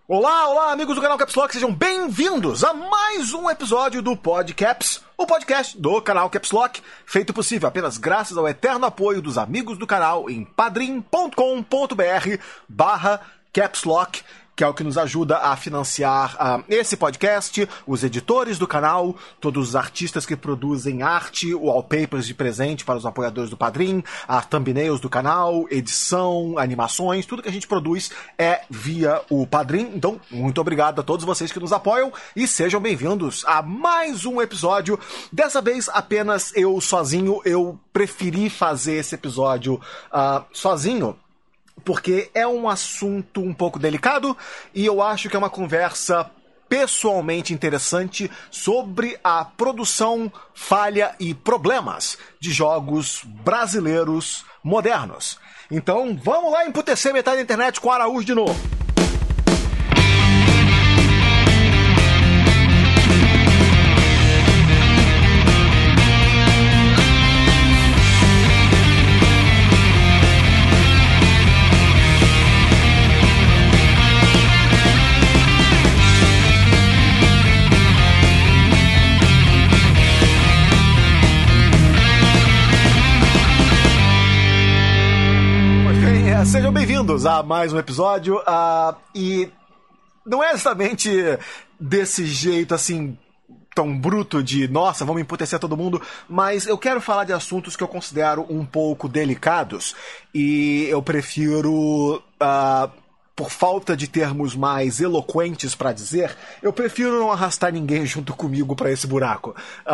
Olá, olá, amigos do canal Caps Lock, sejam bem-vindos a mais um episódio do Podcaps, o podcast do canal Caps Lock, feito possível apenas graças ao eterno apoio dos amigos do canal em padrim.com.br/capslock, que é o que nos ajuda a financiar esse podcast, os editores do canal, todos os artistas que produzem arte, wallpapers de presente para os apoiadores do Padrim, as thumbnails do canal, edição, animações, tudo que a gente produz é via o Padrim. Então, muito obrigado a todos vocês que nos apoiam e sejam bem-vindos a mais um episódio. Dessa vez, apenas eu sozinho. Eu preferi fazer esse episódio sozinho, porque é um assunto um pouco delicado e eu acho que é uma conversa pessoalmente interessante sobre a produção, falha e problemas de jogos brasileiros modernos. Então vamos lá emputecer metade da internet com o Araújo de novo. Sejam bem-vindos a mais um episódio, e não é exatamente desse jeito assim tão bruto de nossa, vamos emputecer todo mundo, mas eu quero falar de assuntos que eu considero um pouco delicados e eu prefiro, por falta de termos mais eloquentes pra dizer, eu prefiro não arrastar ninguém junto comigo pra esse buraco,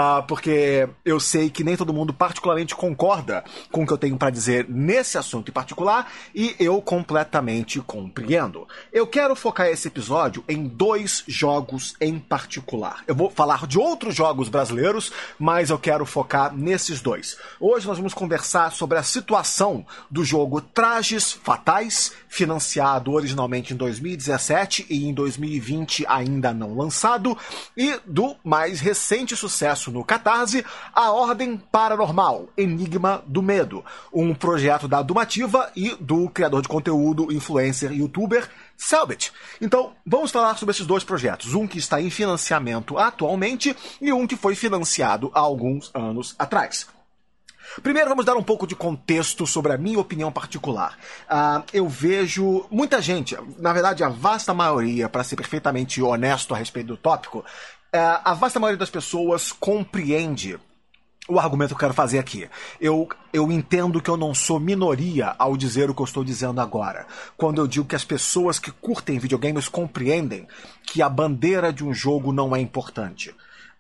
porque eu sei que nem todo mundo particularmente concorda com o que eu tenho pra dizer nesse assunto em particular, e eu completamente compreendo. Eu quero focar esse episódio em dois jogos em particular. Eu vou falar de outros jogos brasileiros, mas eu quero focar nesses dois. Hoje nós vamos conversar sobre a situação do jogo Trajes Fatais, financiado originalmente em 2017 e em 2020 ainda não lançado, e do mais recente sucesso no Catarse, A Ordem Paranormal, Enigma do Medo, um projeto da Dumativa e do criador de conteúdo, influencer e youtuber Selbit. Então, vamos falar sobre esses dois projetos, um que está em financiamento atualmente e um que foi financiado há alguns anos atrás. Primeiro, vamos dar um pouco de contexto sobre a minha opinião particular. Eu vejo muita gente, na verdade a vasta maioria, para ser perfeitamente honesto a respeito do tópico, a vasta maioria das pessoas compreende o argumento que eu quero fazer aqui. Eu entendo que eu não sou minoria ao dizer o que eu estou dizendo agora, quando eu digo que as pessoas que curtem videogames compreendem que a bandeira de um jogo não é importante.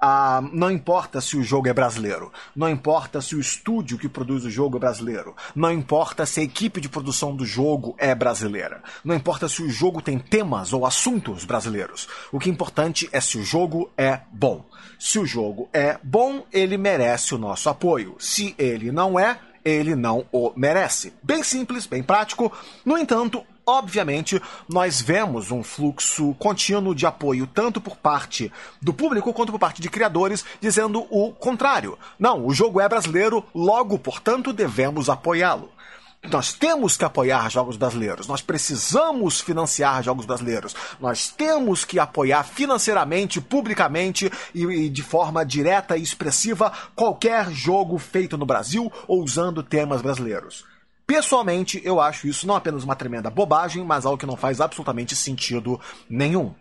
Não importa se o jogo é brasileiro, não importa se o estúdio que produz o jogo é brasileiro, não importa se a equipe de produção do jogo é brasileira, não importa se o jogo tem temas ou assuntos brasileiros. O que é importante é se o jogo é bom. Se o jogo é bom, ele merece o nosso apoio. Se ele não é, ele não o merece. Bem simples, bem prático. No entanto, obviamente, nós vemos um fluxo contínuo de apoio tanto por parte do público quanto por parte de criadores dizendo o contrário. Não, o jogo é brasileiro, logo, portanto, devemos apoiá-lo. Nós temos que apoiar jogos brasileiros, nós precisamos financiar jogos brasileiros, nós temos que apoiar financeiramente, publicamente e de forma direta e expressiva qualquer jogo feito no Brasil ou usando temas brasileiros. Pessoalmente, eu acho isso não apenas uma tremenda bobagem, mas algo que não faz absolutamente sentido nenhum.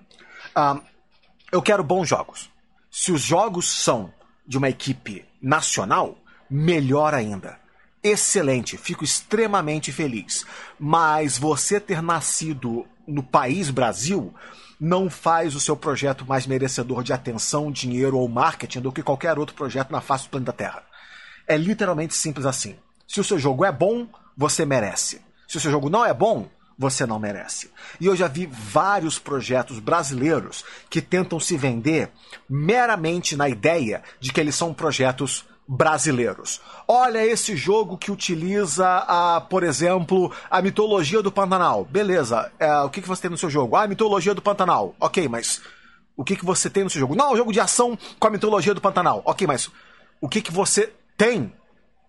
Eu quero bons jogos. Se os jogos são de uma equipe nacional, melhor ainda. Excelente, fico extremamente feliz. Mas você ter nascido no país Brasil não faz o seu projeto mais merecedor de atenção, dinheiro ou marketing do que qualquer outro projeto na face do planeta Terra. É literalmente simples assim. Se o seu jogo é bom, você merece. Se o seu jogo não é bom, você não merece. E eu já vi vários projetos brasileiros que tentam se vender meramente na ideia de que eles são projetos brasileiros. Olha esse jogo que utiliza, por exemplo, a mitologia do Pantanal. Beleza, o que você tem no seu jogo? A mitologia do Pantanal. Ok, mas o que você tem no seu jogo? Não, um jogo de ação com a mitologia do Pantanal. Ok, mas o que você tem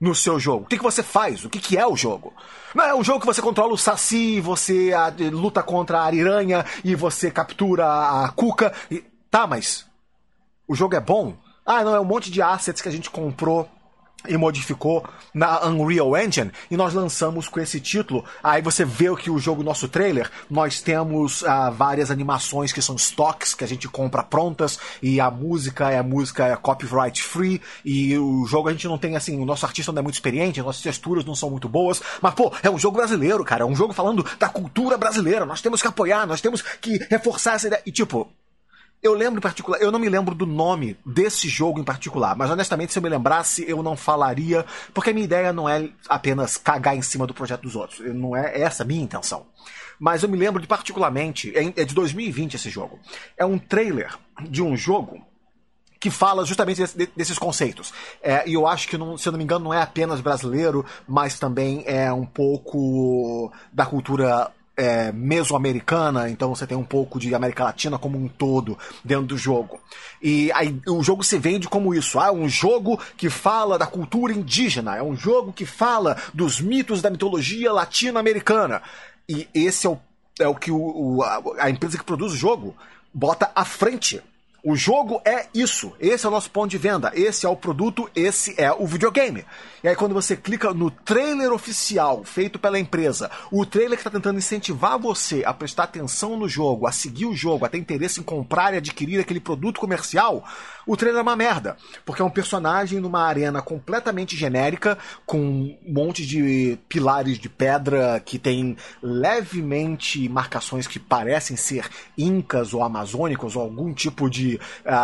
no seu jogo? O que você faz? O que é o jogo? Não é um jogo que você controla o Saci, você luta contra a Ariranha e você captura a Cuca. Tá, mas o jogo é bom? Ah, não, é um monte de assets que a gente comprou e modificou na Unreal Engine, e nós lançamos com esse título. Aí você vê que o jogo, nosso trailer, nós temos várias animações que são stocks, que a gente compra prontas, e a música é copyright free, e o jogo a gente não tem, assim, o nosso artista não é muito experiente, as nossas texturas não são muito boas, mas, pô, é um jogo brasileiro, cara, é um jogo falando da cultura brasileira, nós temos que apoiar, nós temos que reforçar essa ideia, e tipo... Eu lembro em particular, eu não me lembro do nome desse jogo em particular, mas honestamente, se eu me lembrasse, eu não falaria, porque a minha ideia não é apenas cagar em cima do projeto dos outros, não é essa a minha intenção. Mas eu me lembro de particularmente, é de 2020 esse jogo, é um trailer de um jogo que fala justamente desses conceitos. E eu acho que, se eu não me engano, não é apenas brasileiro, mas também é um pouco da cultura mesoamericana, então você tem um pouco de América Latina como um todo dentro do jogo. E aí o jogo se vende como isso, é um jogo que fala da cultura indígena, é um jogo que fala dos mitos da mitologia latino-americana. E esse é o que a empresa que produz o jogo bota à frente. O jogo é isso, esse é o nosso ponto de venda, esse é o produto, esse é o videogame. E aí quando você clica no trailer oficial feito pela empresa, o trailer que está tentando incentivar você a prestar atenção no jogo, a seguir o jogo, a ter interesse em comprar e adquirir aquele produto comercial, o trailer é uma merda. Porque é um personagem numa arena completamente genérica, com um monte de pilares de pedra que tem levemente marcações que parecem ser incas ou amazônicos ou algum tipo de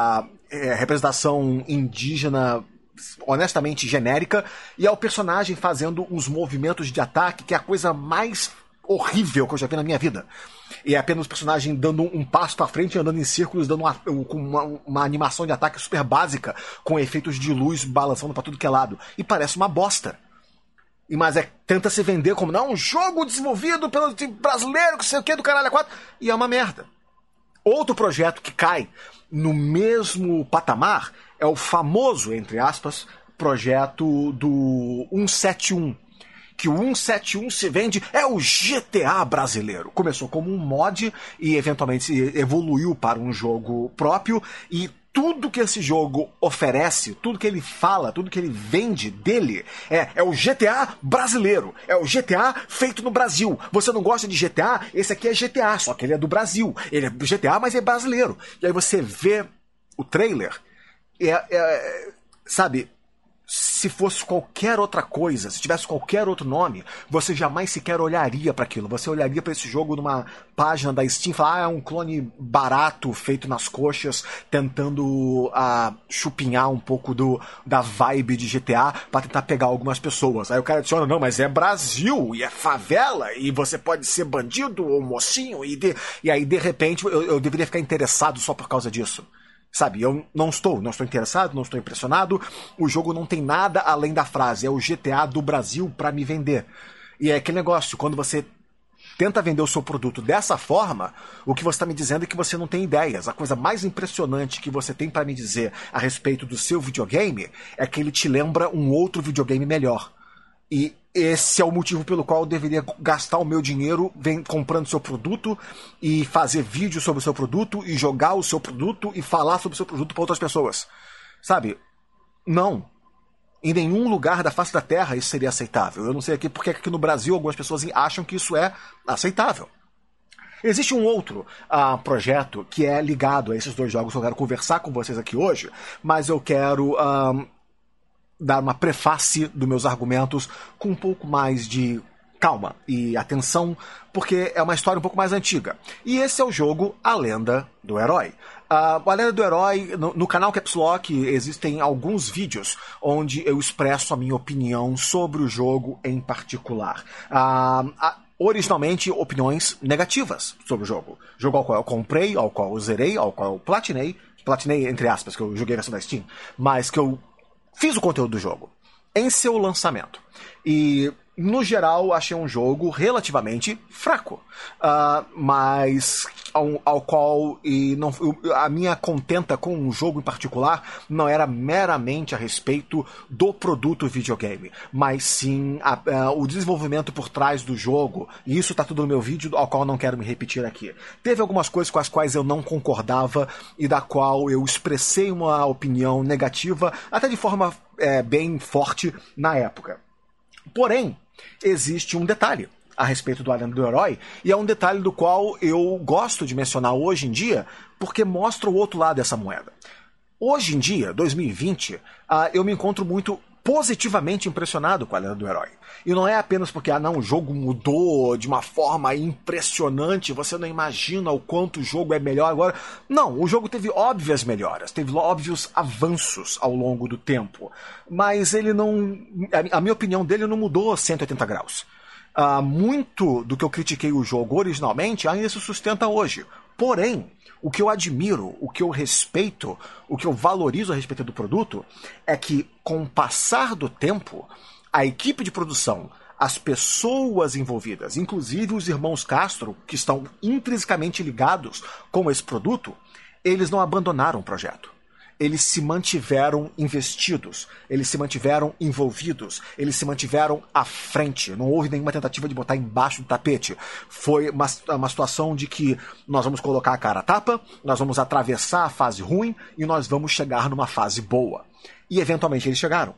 representação indígena honestamente genérica, e é o personagem fazendo uns movimentos de ataque que é a coisa mais horrível que eu já vi na minha vida. E é apenas o personagem dando um passo pra frente, andando em círculos, dando uma animação de ataque super básica, com efeitos de luz balançando pra tudo que é lado. E parece uma bosta. Mas tenta se vender como, não, um jogo desenvolvido pelo brasileiro, que sei o que, do caralho a 4, e é uma merda. Outro projeto que cai no mesmo patamar é o famoso, entre aspas, projeto do 171. Que o 171 se vende, é o GTA brasileiro. Começou como um mod e eventualmente evoluiu para um jogo próprio, e tudo que esse jogo oferece, tudo que ele fala, tudo que ele vende dele é o GTA brasileiro. É o GTA feito no Brasil. Você não gosta de GTA? Esse aqui é GTA, só que ele é do Brasil. Ele é GTA, mas é brasileiro. E aí você vê o trailer, sabe... Se fosse qualquer outra coisa, se tivesse qualquer outro nome, você jamais sequer olharia para aquilo. Você olharia para esse jogo numa página da Steam e falar, é um clone barato, feito nas coxas, tentando chupinhar um pouco da vibe de GTA para tentar pegar algumas pessoas. Aí o cara adiciona, não, mas é Brasil, e é favela, e você pode ser bandido ou mocinho, e aí de repente eu deveria ficar interessado só por causa disso. Sabe, eu não estou interessado, não estou impressionado, o jogo não tem nada além da frase, é o GTA do Brasil pra me vender. E é aquele negócio, quando você tenta vender o seu produto dessa forma, o que você está me dizendo é que você não tem ideias. A coisa mais impressionante que você tem pra me dizer a respeito do seu videogame é que ele te lembra um outro videogame melhor. E esse é o motivo pelo qual eu deveria gastar o meu dinheiro comprando seu produto e fazer vídeo sobre o seu produto e jogar o seu produto e falar sobre o seu produto para outras pessoas. Sabe? Não. Em nenhum lugar da face da Terra isso seria aceitável. Eu não sei porque aqui no Brasil algumas pessoas acham que isso é aceitável. Existe um outro projeto que é ligado a esses dois jogos que eu quero conversar com vocês aqui hoje, mas eu quero... dar uma prefácie dos meus argumentos com um pouco mais de calma e atenção, porque é uma história um pouco mais antiga. E esse é o jogo A Lenda do Herói. A Lenda do Herói, no canal Caps Lock, existem alguns vídeos onde eu expresso a minha opinião sobre o jogo em particular. Originalmente, opiniões negativas sobre o jogo. Jogo ao qual eu comprei, ao qual eu zerei, ao qual eu platinei entre aspas, que eu joguei a versão da Steam, mas que eu fiz o conteúdo do jogo em seu lançamento. E no geral, achei um jogo relativamente fraco, mas ao qual a minha contenta com um jogo em particular não era meramente a respeito do produto videogame, mas sim o desenvolvimento por trás do jogo, e isso tá tudo no meu vídeo, ao qual eu não quero me repetir aqui. Teve algumas coisas com as quais eu não concordava e da qual eu expressei uma opinião negativa, até de forma bem forte na época. Porém, existe um detalhe a respeito do A Lenda do Herói, e é um detalhe do qual eu gosto de mencionar hoje em dia, porque mostra o outro lado dessa moeda. Hoje em dia, 2020, eu me encontro muito positivamente impressionado com A Lenda do Herói. E não é apenas porque, o jogo mudou de uma forma impressionante, você não imagina o quanto o jogo é melhor agora. Não, o jogo teve óbvias melhoras, teve óbvios avanços ao longo do tempo, mas ele não... A minha opinião dele não mudou 180 graus. Muito do que eu critiquei o jogo originalmente ainda se sustenta hoje. Porém, o que eu admiro, o que eu respeito, o que eu valorizo a respeito do produto é que, com o passar do tempo, a equipe de produção, as pessoas envolvidas, inclusive os irmãos Castro, que estão intrinsecamente ligados com esse produto, eles não abandonaram o projeto. Eles se mantiveram investidos, eles se mantiveram envolvidos, eles se mantiveram à frente. Não houve nenhuma tentativa de botar embaixo do tapete. Foi uma situação de que nós vamos colocar a cara a tapa, nós vamos atravessar a fase ruim e nós vamos chegar numa fase boa. E eventualmente eles chegaram.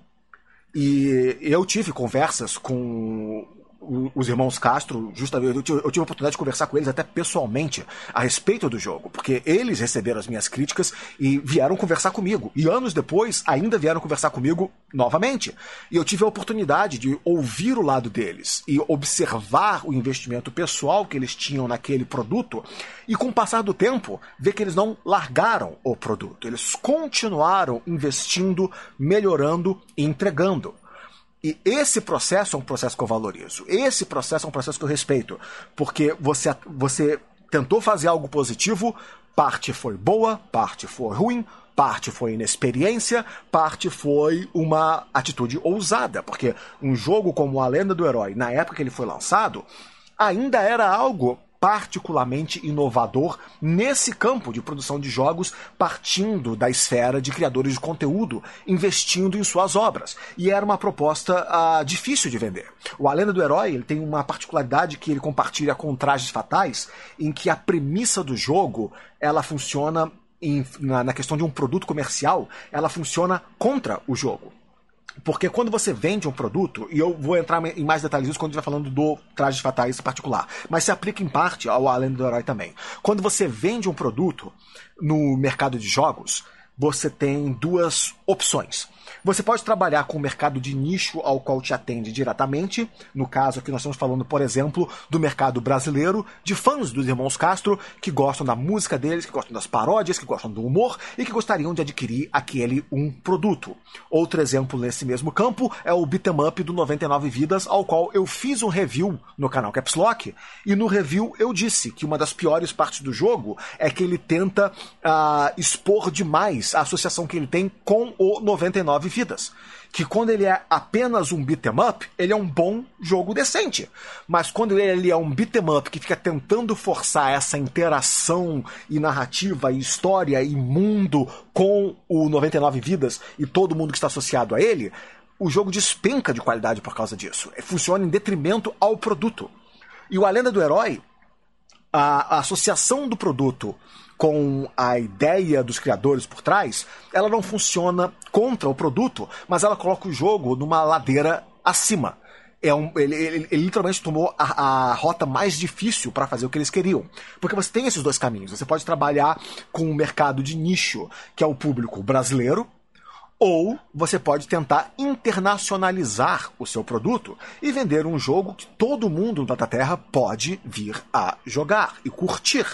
E eu tive conversas com os irmãos Castro, justamente, eu tive a oportunidade de conversar com eles até pessoalmente a respeito do jogo, porque eles receberam as minhas críticas e vieram conversar comigo. E anos depois, ainda vieram conversar comigo novamente. E eu tive a oportunidade de ouvir o lado deles e observar o investimento pessoal que eles tinham naquele produto e, com o passar do tempo, ver que eles não largaram o produto. Eles continuaram investindo, melhorando e entregando. E esse processo é um processo que eu valorizo. Esse processo é um processo que eu respeito. Porque você tentou fazer algo positivo, parte foi boa, parte foi ruim, parte foi inexperiência, parte foi uma atitude ousada. Porque um jogo como A Lenda do Herói, na época que ele foi lançado, ainda era algo particularmente inovador nesse campo de produção de jogos, partindo da esfera de criadores de conteúdo, investindo em suas obras. E era uma proposta difícil de vender. O A Lenda do Herói ele tem uma particularidade que ele compartilha com Trajes Fatais, em que a premissa do jogo ela funciona na questão de um produto comercial, ela funciona contra o jogo. Porque quando você vende um produto, e eu vou entrar em mais detalhes disso quando a gente vai falando do Trajes Fatais em particular, mas se aplica em parte ao A Lenda do Herói também. Quando você vende um produto no mercado de jogos, você tem duas opções. Você pode trabalhar com o mercado de nicho ao qual te atende diretamente. No caso aqui nós estamos falando, por exemplo, do mercado brasileiro, de fãs dos irmãos Castro, que gostam da música deles, que gostam das paródias, que gostam do humor e que gostariam de adquirir um produto. Outro exemplo nesse mesmo campo é o Beat 'em Up do 99 Vidas, ao qual eu fiz um review no canal Caps Lock, e no review eu disse que uma das piores partes do jogo é que ele tenta expor demais a associação que ele tem com o 99 Vidas. Que quando ele é apenas um beat 'em up, ele é um bom jogo decente. Mas quando ele é um beat 'em up que fica tentando forçar essa interação e narrativa e história e mundo com o 99 Vidas e todo mundo que está associado a ele, o jogo despenca de qualidade por causa disso. Funciona em detrimento ao produto. E o A Lenda do Herói, a associação do produto com a ideia dos criadores por trás, ela não funciona contra o produto, mas ela coloca o jogo numa ladeira acima. Ele literalmente tomou a rota mais difícil para fazer o que eles queriam. Porque você tem esses dois caminhos. Você pode trabalhar com um mercado de nicho, que é o público brasileiro, ou você pode tentar internacionalizar o seu produto e vender um jogo que todo mundo no planeta Terra pode vir a jogar e curtir.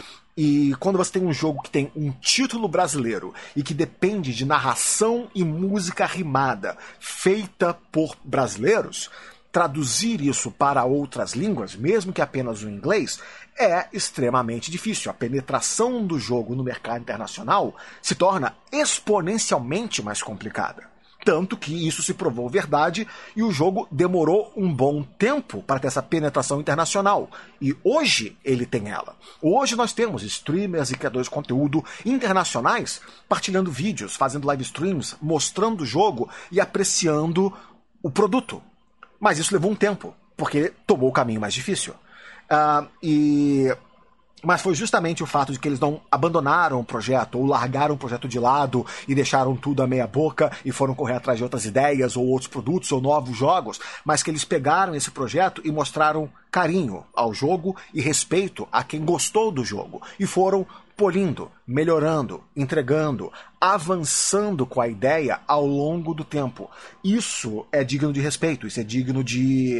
E quando você tem um jogo que tem um título brasileiro e que depende de narração e música rimada feita por brasileiros, traduzir isso para outras línguas, mesmo que apenas o inglês, é extremamente difícil. A penetração do jogo no mercado internacional se torna exponencialmente mais complicada. Tanto que isso se provou verdade e o jogo demorou um bom tempo para ter essa penetração internacional. E hoje ele tem ela. Hoje nós temos streamers e criadores de conteúdo internacionais partilhando vídeos, fazendo live streams, mostrando o jogo e apreciando o produto. Mas isso levou um tempo, porque tomou o caminho mais difícil. Mas foi justamente o fato de que eles não abandonaram o projeto ou largaram o projeto de lado e deixaram tudo à meia boca e foram correr atrás de outras ideias ou outros produtos ou novos jogos, mas que eles pegaram esse projeto e mostraram carinho ao jogo e respeito a quem gostou do jogo e foram polindo, melhorando, entregando, avançando com a ideia ao longo do tempo. Isso é digno de respeito, isso é digno de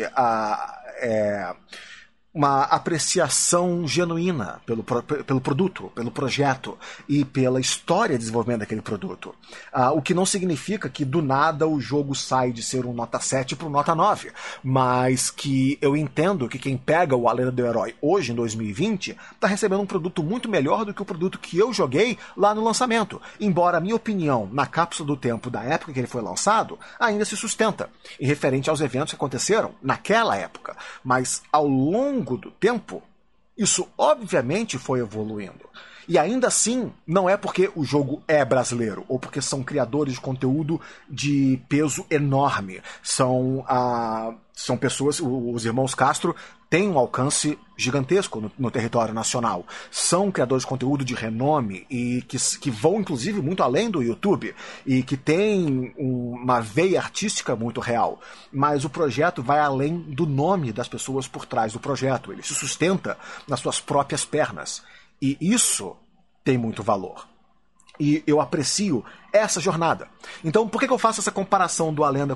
uma apreciação genuína pelo produto, pelo projeto e pela história de desenvolvimento daquele produto. O que não significa que do nada o jogo sai de ser um nota 7 para um nota 9, mas que eu entendo que quem pega o A Lenda do Herói hoje, em 2020, está recebendo um produto muito melhor do que o produto que eu joguei lá no lançamento, embora a minha opinião na cápsula do tempo da época que ele foi lançado ainda se sustenta, em referente aos eventos que aconteceram naquela época, mas ao longo do tempo, isso obviamente foi evoluindo. E ainda assim, não é porque o jogo é brasileiro, ou porque são criadores de conteúdo de peso enorme. São pessoas, os irmãos Castro têm um alcance gigantesco no território nacional. São criadores de conteúdo de renome e que vão, inclusive, muito além do YouTube e que têm uma veia artística muito real. Mas o projeto vai além do nome das pessoas por trás do projeto. Ele se sustenta nas suas próprias pernas. E isso tem muito valor. E eu aprecio essa jornada. Então, por que eu faço essa comparação A Lenda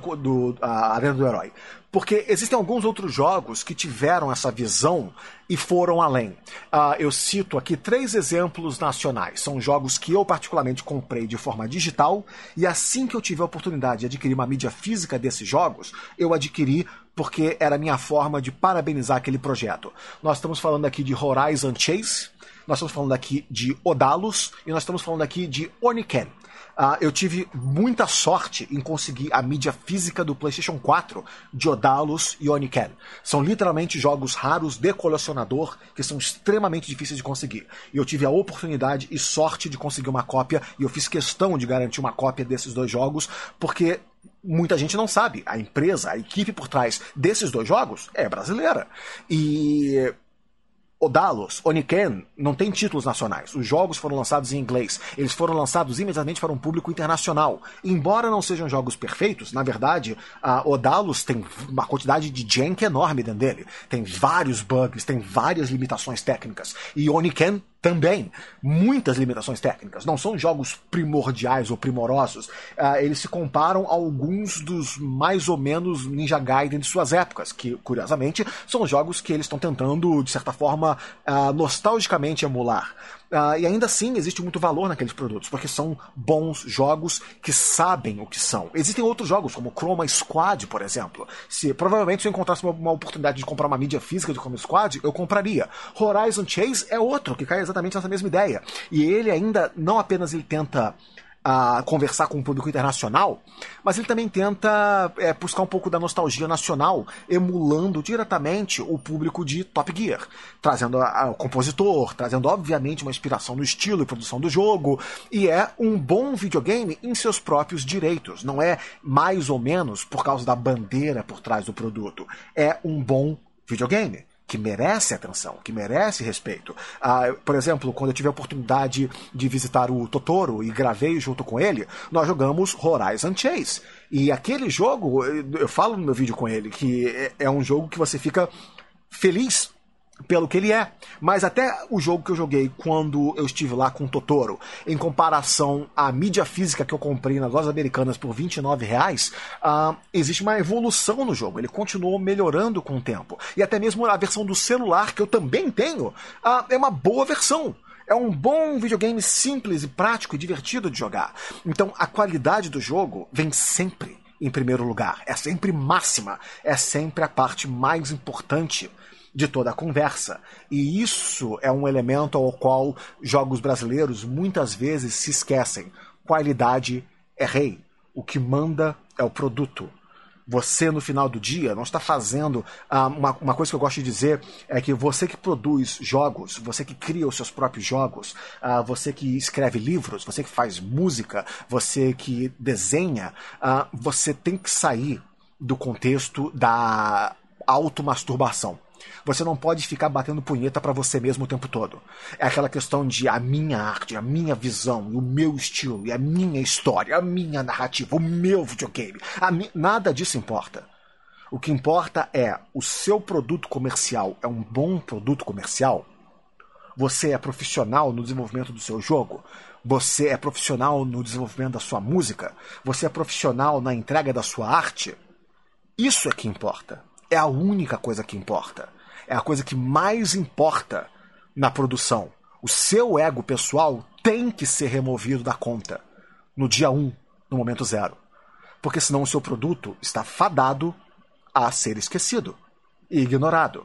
do Herói? Porque existem alguns outros jogos que tiveram essa visão e foram além. Eu cito aqui 3 exemplos nacionais. São jogos que eu particularmente comprei de forma digital e assim que eu tive a oportunidade de adquirir uma mídia física desses jogos, eu adquiri porque era a minha forma de parabenizar aquele projeto. Nós estamos falando aqui de Horizon Chase, nós estamos falando aqui de Odalus e nós estamos falando aqui de Oniken. Eu tive muita sorte em conseguir a mídia física do PlayStation 4 de Odalus e Oniken. São literalmente jogos raros de colecionador que são extremamente difíceis de conseguir. E eu tive a oportunidade e sorte de conseguir uma cópia e eu fiz questão de garantir uma cópia desses 2 jogos porque muita gente não sabe. A empresa, a equipe por trás desses 2 jogos é brasileira. E Odalus, Oniken, não tem títulos nacionais. Os jogos foram lançados em inglês. Eles foram lançados imediatamente para um público internacional. Embora não sejam jogos perfeitos, na verdade, a Odalus tem uma quantidade de jank enorme dentro dele. Tem vários bugs, tem várias limitações técnicas. E Oniken também, muitas limitações técnicas. Não são jogos primordiais ou primorosos. Eles se comparam a alguns dos mais ou menos Ninja Gaiden de suas épocas, que, curiosamente, são jogos que eles estão tentando, de certa forma, nostalgicamente emular. E ainda assim existe muito valor naqueles produtos, porque são bons jogos que sabem o que são. Existem outros jogos, como Chroma Squad, por exemplo. Provavelmente se eu encontrasse uma oportunidade de comprar uma mídia física de Chroma Squad, eu compraria. Horizon Chase é outro, que cai exatamente nessa mesma ideia. E ele ainda, não apenas ele tenta conversar com o público internacional, mas ele também tenta buscar um pouco da nostalgia nacional, emulando diretamente o público de Top Gear, trazendo o compositor, trazendo obviamente uma inspiração no estilo e produção do jogo, e é um bom videogame em seus próprios direitos, não é mais ou menos por causa da bandeira por trás do produto, é um bom videogame que merece atenção, que merece respeito. Por exemplo, quando eu tive a oportunidade de visitar o Totoro e gravei junto com ele, nós jogamos Horizon Chase. E aquele jogo, eu falo no meu vídeo com ele, que é um jogo que você fica feliz pelo que ele é. Mas até o jogo que eu joguei quando eu estive lá com o Totoro, em comparação à mídia física que eu comprei nas lojas americanas por R$29, existe uma evolução no jogo. Ele continuou melhorando com o tempo. E até mesmo a versão do celular, que eu também tenho, é uma boa versão. É um bom videogame simples e prático e divertido de jogar. Então a qualidade do jogo vem sempre em primeiro lugar. É sempre máxima. É sempre a parte mais importante de toda a conversa. E isso é um elemento ao qual jogos brasileiros muitas vezes se esquecem. Qualidade é rei. O que manda é o produto. Você, no final do dia, não está fazendo... uma coisa que eu gosto de dizer é que você que produz jogos, você que cria os seus próprios jogos, você que escreve livros, você que faz música, você que desenha, você tem que sair do contexto da automasturbação. Você não pode ficar batendo punheta pra você mesmo o tempo todo. É aquela questão de a minha arte, a minha visão, o meu estilo, e a minha história, a minha narrativa, o meu videogame. Nada disso importa. O que importa é o seu produto comercial é um bom produto comercial? Você é profissional no desenvolvimento do seu jogo? Você é profissional no desenvolvimento da sua música? Você é profissional na entrega da sua arte? Isso é que importa. É a única coisa que importa. É a coisa que mais importa na produção. O seu ego pessoal tem que ser removido da conta no dia 1, no momento 0. Porque senão o seu produto está fadado a ser esquecido e ignorado.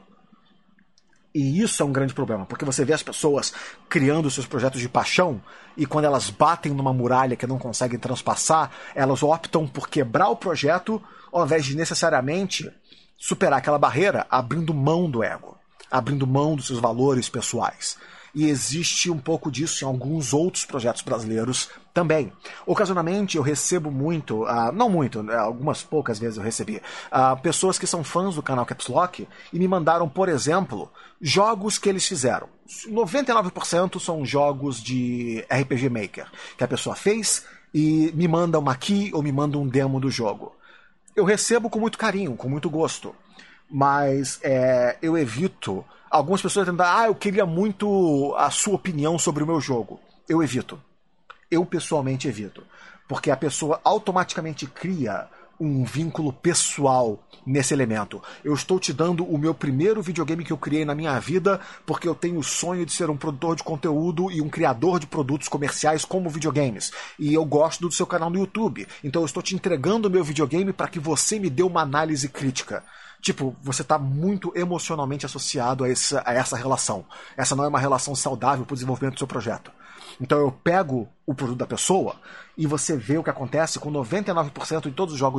E isso é um grande problema, porque você vê as pessoas criando seus projetos de paixão e quando elas batem numa muralha que não conseguem transpassar, elas optam por quebrar o projeto ao invés de necessariamente superar aquela barreira abrindo mão do ego, abrindo mão dos seus valores pessoais. E existe um pouco disso em alguns outros projetos brasileiros também. Ocasionalmente eu recebo muito, não muito, algumas poucas vezes eu recebi, pessoas que são fãs do canal Caps Lock e me mandaram, por exemplo, jogos que eles fizeram. 99% são jogos de RPG Maker, que a pessoa fez e me manda uma key ou me manda um demo do jogo. Eu recebo com muito carinho, com muito gosto, mas eu evito. Algumas pessoas tentam, eu queria muito a sua opinião sobre o meu jogo. Eu evito. Eu pessoalmente evito. Porque a pessoa automaticamente cria um vínculo pessoal nesse elemento. Eu estou te dando o meu primeiro videogame que eu criei na minha vida porque eu tenho o sonho de ser um produtor de conteúdo e um criador de produtos comerciais como videogames. E eu gosto do seu canal no YouTube. Então eu estou te entregando o meu videogame para que você me dê uma análise crítica. Tipo, você está muito emocionalmente associado a essa relação. Essa não é uma relação saudável para o desenvolvimento do seu projeto. Então eu pego o produto da pessoa e você vê o que acontece com 99% de todos os jogos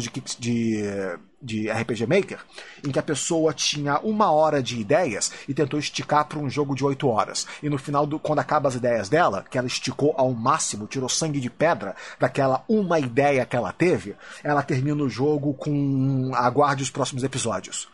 de RPG Maker, em que a pessoa tinha 1 hora de ideias e tentou esticar para um jogo de 8 horas. E no final, quando acaba as ideias dela, que ela esticou ao máximo, tirou sangue de pedra daquela uma ideia que ela teve, ela termina o jogo com aguarde os próximos episódios.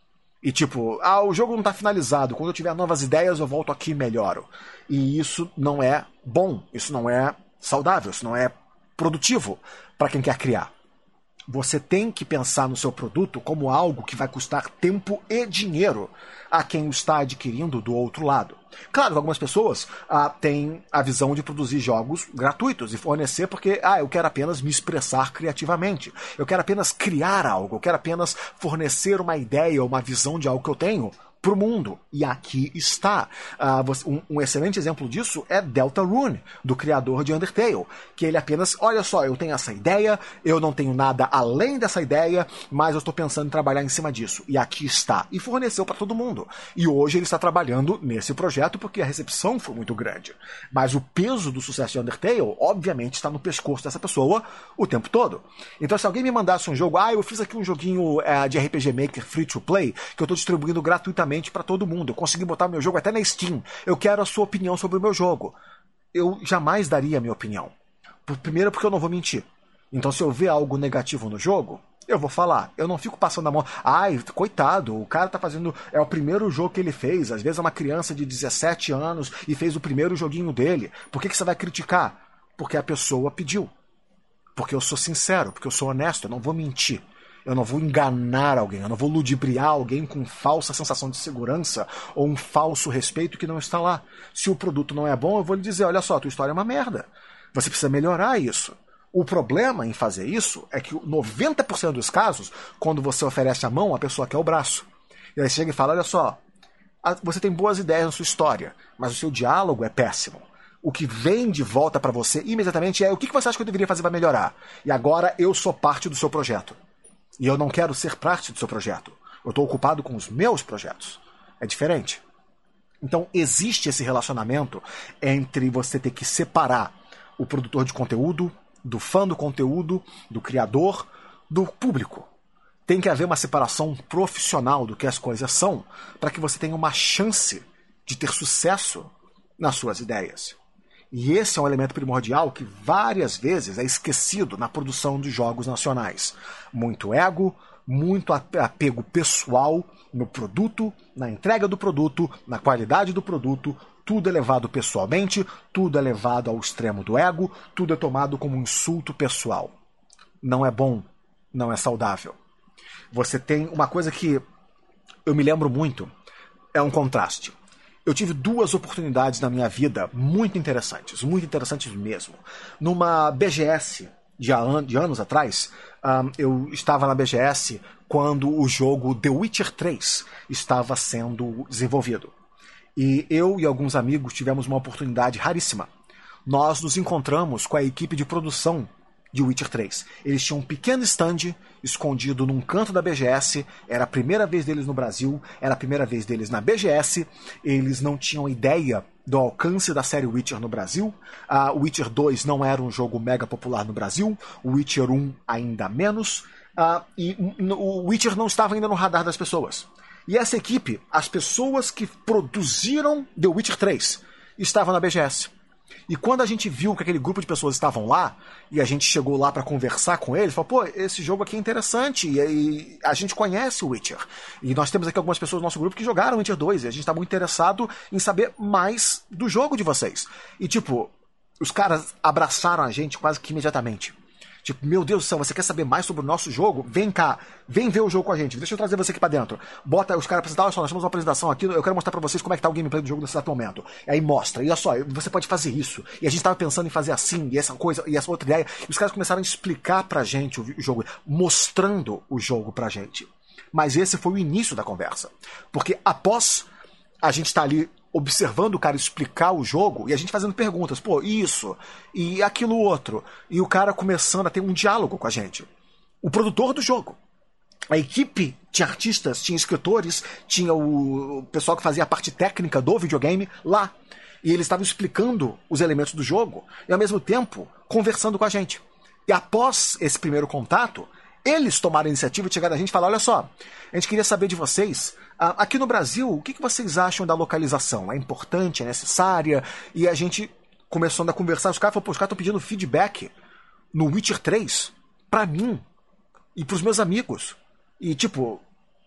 E tipo, o jogo não está finalizado, quando eu tiver novas ideias eu volto aqui e melhoro. E isso não é bom, isso não é saudável, isso não é produtivo para quem quer criar. Você tem que pensar no seu produto como algo que vai custar tempo e dinheiro a quem o está adquirindo do outro lado. Claro que algumas pessoas têm a visão de produzir jogos gratuitos e fornecer porque eu quero apenas me expressar criativamente. Eu quero apenas criar algo, eu quero apenas fornecer uma ideia ou uma visão de algo que eu tenho para o mundo. E aqui está. Um excelente exemplo disso é Deltarune, do criador de Undertale, que ele apenas, olha só, eu tenho essa ideia, eu não tenho nada além dessa ideia, mas eu estou pensando em trabalhar em cima disso. E aqui está. E forneceu para todo mundo. E hoje ele está trabalhando nesse projeto porque a recepção foi muito grande. Mas o peso do sucesso de Undertale, obviamente, está no pescoço dessa pessoa o tempo todo. Então, se alguém me mandasse um jogo, eu fiz aqui um joguinho de RPG Maker free to play, que eu estou distribuindo gratuitamente para todo mundo. Eu consegui botar meu jogo até na Steam. Eu quero a sua opinião sobre o meu jogo. Eu jamais daria a minha opinião. Primeiro porque eu não vou mentir. Então se eu ver algo negativo no jogo, eu vou falar. Eu não fico passando a mão. Coitado, o cara tá fazendo... É o primeiro jogo que ele fez. Às vezes é uma criança de 17 anos e fez o primeiro joguinho dele. Por que você vai criticar? Porque a pessoa pediu. Porque eu sou sincero, porque eu sou honesto, eu não vou mentir. Eu não vou enganar alguém, eu não vou ludibriar alguém com falsa sensação de segurança ou um falso respeito que não está lá. Se o produto não é bom, eu vou lhe dizer, olha só, tua história é uma merda. Você precisa melhorar isso. O problema em fazer isso é que 90% dos casos, quando você oferece a mão, a pessoa quer o braço. E aí você chega e fala, olha só, você tem boas ideias na sua história, mas o seu diálogo é péssimo. O que vem de volta para você imediatamente é o que você acha que eu deveria fazer para melhorar? E agora eu sou parte do seu projeto. E eu não quero ser parte do seu projeto. Eu estou ocupado com os meus projetos. É diferente. Então existe esse relacionamento entre você ter que separar o produtor de conteúdo do fã do conteúdo, do criador, do público. Tem que haver uma separação profissional do que as coisas são, para que você tenha uma chance de ter sucesso nas suas ideias. E esse é um elemento primordial que várias vezes é esquecido na produção de jogos nacionais. Muito ego, muito apego pessoal no produto, na entrega do produto, na qualidade do produto. Tudo é levado pessoalmente, tudo é levado ao extremo do ego, tudo é tomado como um insulto pessoal. Não é bom, não é saudável. Você tem uma coisa que eu me lembro muito, é um contraste. Eu tive 2 oportunidades na minha vida muito interessantes mesmo. Numa BGS de anos atrás, eu estava na BGS quando o jogo The Witcher 3 estava sendo desenvolvido. E eu e alguns amigos tivemos uma oportunidade raríssima. Nós nos encontramos com a equipe de produção de Witcher 3. Eles tinham um pequeno stand escondido num canto da BGS, era a primeira vez deles no Brasil, era a primeira vez deles na BGS, eles não tinham ideia do alcance da série Witcher no Brasil, o Witcher 2 não era um jogo mega popular no Brasil, o Witcher 1 ainda menos, e o Witcher não estava ainda no radar das pessoas. E essa equipe, as pessoas que produziram The Witcher 3, estavam na BGS. E quando a gente viu que aquele grupo de pessoas estavam lá, e a gente chegou lá pra conversar com eles, falou, pô, esse jogo aqui é interessante, e a gente conhece o Witcher. E nós temos aqui algumas pessoas do nosso grupo que jogaram Witcher 2, e a gente tá muito interessado em saber mais do jogo de vocês. E tipo, os caras abraçaram a gente quase que imediatamente. Tipo, meu Deus do céu, você quer saber mais sobre o nosso jogo? Vem cá, vem ver o jogo com a gente. Deixa eu trazer você aqui pra dentro. Bota os caras pra apresentar, olha só, nós temos uma apresentação aqui, eu quero mostrar pra vocês como é que tá o gameplay do jogo nesse exato momento. E aí mostra, e olha só, você pode fazer isso. E a gente tava pensando em fazer assim, e essa coisa, e essa outra ideia. E os caras começaram a explicar pra gente o jogo, mostrando o jogo pra gente. Mas esse foi o início da conversa. Porque após a gente tá ali observando o cara explicar o jogo e a gente fazendo perguntas, pô, isso e aquilo outro, e o cara começando a ter um diálogo com a gente. O produtor do jogo, a equipe tinha artistas, tinha escritores, tinha o pessoal que fazia a parte técnica do videogame lá, e eles estavam explicando os elementos do jogo e ao mesmo tempo conversando com a gente. E após esse primeiro contato, eles tomaram a iniciativa de chegar a gente e falar, olha só, a gente queria saber de vocês, aqui no Brasil, o que vocês acham da localização? É importante? É necessária? E a gente começando a conversar, os caras falaram, pô, os caras estão pedindo feedback no Witcher 3 pra mim e pros meus amigos. E tipo,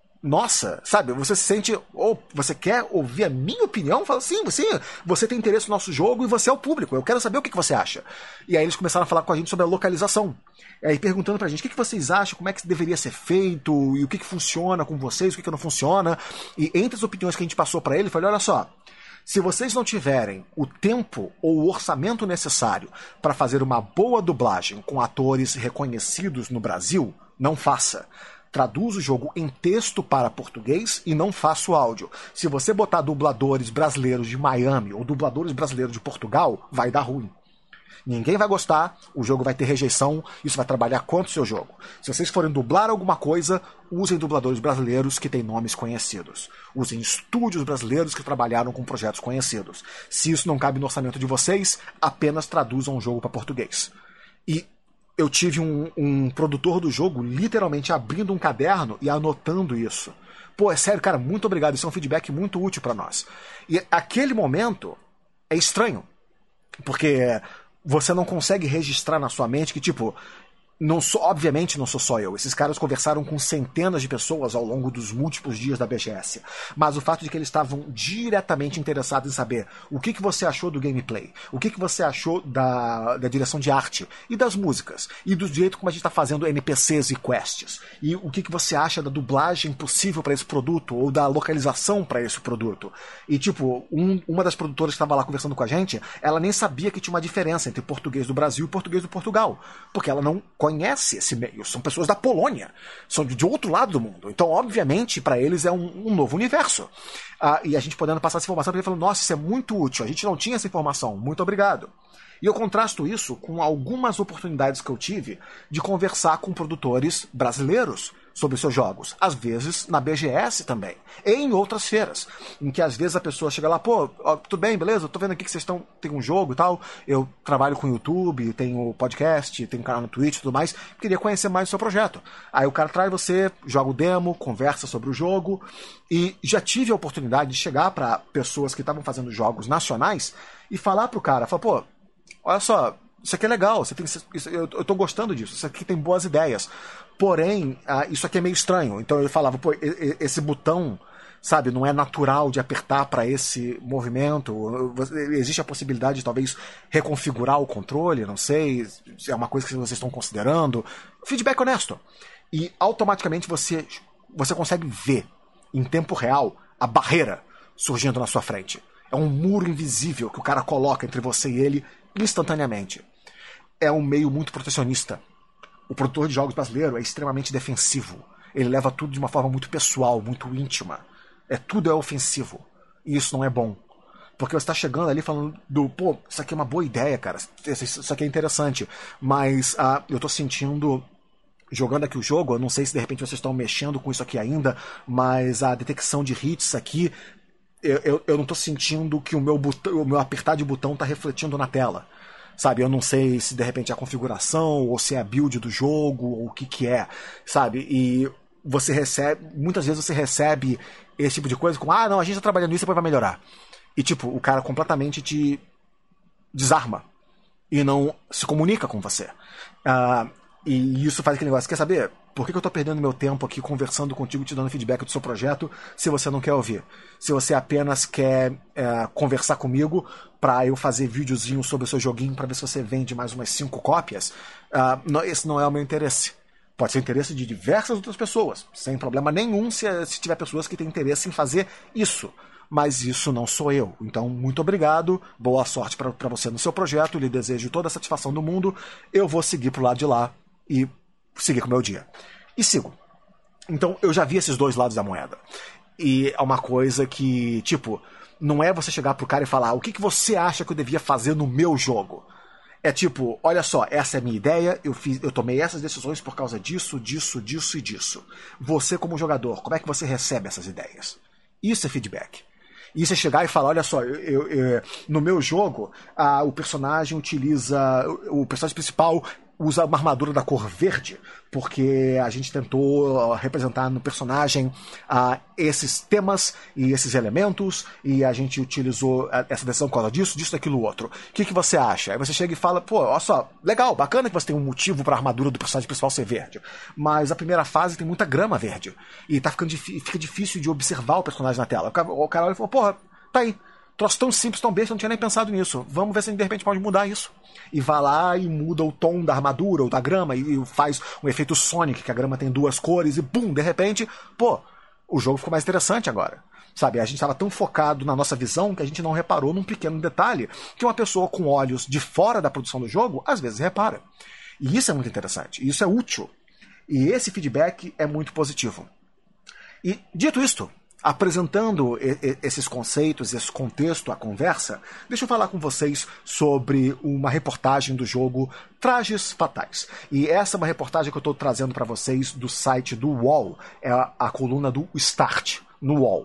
nossa, sabe, você se sente, ou você quer ouvir a minha opinião? Fala, sim, você tem interesse no nosso jogo e você é o público, eu quero saber o que você acha. E aí eles começaram a falar com a gente sobre a localização. E aí perguntando pra gente, o que vocês acham, como é que deveria ser feito, e o que funciona com vocês, o que não funciona. E entre as opiniões que a gente passou pra ele, eu falei, olha só, se vocês não tiverem o tempo ou o orçamento necessário para fazer uma boa dublagem com atores reconhecidos no Brasil, não faça. Traduz o jogo em texto para português e não faça o áudio. Se você botar dubladores brasileiros de Miami ou dubladores brasileiros de Portugal, vai dar ruim. Ninguém vai gostar, o jogo vai ter rejeição, isso vai trabalhar contra o seu jogo. Se vocês forem dublar alguma coisa, usem dubladores brasileiros que têm nomes conhecidos. Usem estúdios brasileiros que trabalharam com projetos conhecidos. Se isso não cabe no orçamento de vocês, apenas traduzam o jogo para português. E eu tive um produtor do jogo literalmente abrindo um caderno e anotando isso. Pô, é sério, cara, muito obrigado, isso é um feedback muito útil para nós. E aquele momento é estranho, porque você não consegue registrar na sua mente que, tipo, obviamente não sou só eu. Esses caras conversaram com centenas de pessoas ao longo dos múltiplos dias da BGS. Mas o fato de que eles estavam diretamente interessados em saber o que você achou do gameplay, o que você achou da direção de arte e das músicas, e do jeito como a gente está fazendo NPCs e quests, e o que você acha da dublagem possível para esse produto, ou da localização para esse produto. E, tipo, uma das produtoras que estava lá conversando com a gente, ela nem sabia que tinha uma diferença entre português do Brasil e português do Portugal, porque ela não conhece esse meio, são pessoas da Polônia, são de outro lado do mundo, então obviamente para eles é um novo universo. E a gente podendo passar essa informação para ele falando, nossa, isso é muito útil, a gente não tinha essa informação, muito obrigado. E eu contrasto isso com algumas oportunidades que eu tive de conversar com produtores brasileiros sobre seus jogos. Às vezes na BGS também. E em outras feiras. Em que às vezes a pessoa chega lá, pô, ó, tudo bem, beleza? Eu tô vendo aqui que vocês tem um jogo e tal. Eu trabalho com YouTube, tenho podcast, tenho canal no Twitch e tudo mais. Queria conhecer mais o seu projeto. Aí o cara traz você, joga o demo, conversa sobre o jogo. E já tive a oportunidade de chegar para pessoas que estavam fazendo jogos nacionais e falar pro cara, falar, pô, olha só, isso aqui é legal, eu tô gostando disso, isso aqui tem boas ideias. Porém, isso aqui é meio estranho. Então ele falava, pô, esse botão, sabe, não é natural de apertar para esse movimento. Existe a possibilidade de talvez reconfigurar o controle, não sei, se é uma coisa que vocês estão considerando. Feedback honesto. E automaticamente você consegue ver, em tempo real, a barreira surgindo na sua frente. É um muro invisível que o cara coloca entre você e ele instantaneamente. É um meio muito protecionista. O produtor de jogos brasileiro é extremamente defensivo. Ele leva tudo de uma forma muito pessoal, muito íntima. Tudo é ofensivo. E isso não é bom. Porque você está chegando ali falando pô, isso aqui é uma boa ideia, cara. Isso aqui é interessante. Mas eu tô sentindo, jogando aqui o jogo, eu não sei se de repente vocês estão mexendo com isso aqui ainda, mas a detecção de hits aqui, eu não tô sentindo que o meu apertar de botão tá refletindo na tela. Sabe, eu não sei se de repente é a configuração, ou se é a build do jogo, ou o que é, sabe? E você recebe, muitas vezes você recebe esse tipo de coisa com, não, a gente tá trabalhando nisso, depois vai melhorar. E tipo, o cara completamente te desarma e não se comunica com você. E isso faz aquele negócio, quer saber? Por que eu tô perdendo meu tempo aqui conversando contigo, te dando feedback do seu projeto, se você não quer ouvir? Se você apenas quer conversar comigo pra eu fazer videozinho sobre o seu joguinho pra ver se você vende mais umas 5 cópias, esse não é o meu interesse. Pode ser o interesse de diversas outras pessoas, sem problema nenhum se tiver pessoas que têm interesse em fazer isso. Mas isso não sou eu. Então, muito obrigado, boa sorte pra você no seu projeto, lhe desejo toda a satisfação do mundo. Eu vou seguir pro lado de lá e seguir com o meu dia. E sigo. Então, eu já vi esses dois lados da moeda. E é uma coisa que, tipo, não é você chegar pro cara e falar o que você acha que eu devia fazer no meu jogo. É tipo, olha só, essa é a minha ideia, eu tomei essas decisões por causa disso, disso, disso e disso. Você, como jogador, como é que você recebe essas ideias? Isso é feedback. E você chegar e falar, olha só, no meu jogo, o personagem principal usa uma armadura da cor verde, porque a gente tentou representar no personagem esses temas e esses elementos, e a gente utilizou essa decisão por causa disso, disso, daquilo, outro. O que você acha? Aí você chega e fala, pô, olha só, legal, bacana que você tem um motivo pra armadura do personagem principal ser verde, mas a primeira fase tem muita grama verde, e fica difícil de observar o personagem na tela. O cara olha e fala, porra, tá aí. Troço tão simples, tão besta, eu não tinha nem pensado nisso. Vamos ver se a gente de repente pode mudar isso. E vai lá e muda o tom da armadura ou da grama e faz um efeito Sonic, que a grama tem 2 cores e bum, de repente, pô, o jogo ficou mais interessante agora. Sabe, a gente estava tão focado na nossa visão que a gente não reparou num pequeno detalhe que uma pessoa com olhos de fora da produção do jogo, às vezes repara. E isso é muito interessante, isso é útil. E esse feedback é muito positivo. E, dito isto, apresentando esses conceitos, esse contexto, a conversa, deixa eu falar com vocês sobre uma reportagem do jogo Trajes Fatais. E essa é uma reportagem que eu estou trazendo para vocês do site do UOL, é a coluna do Start no UOL.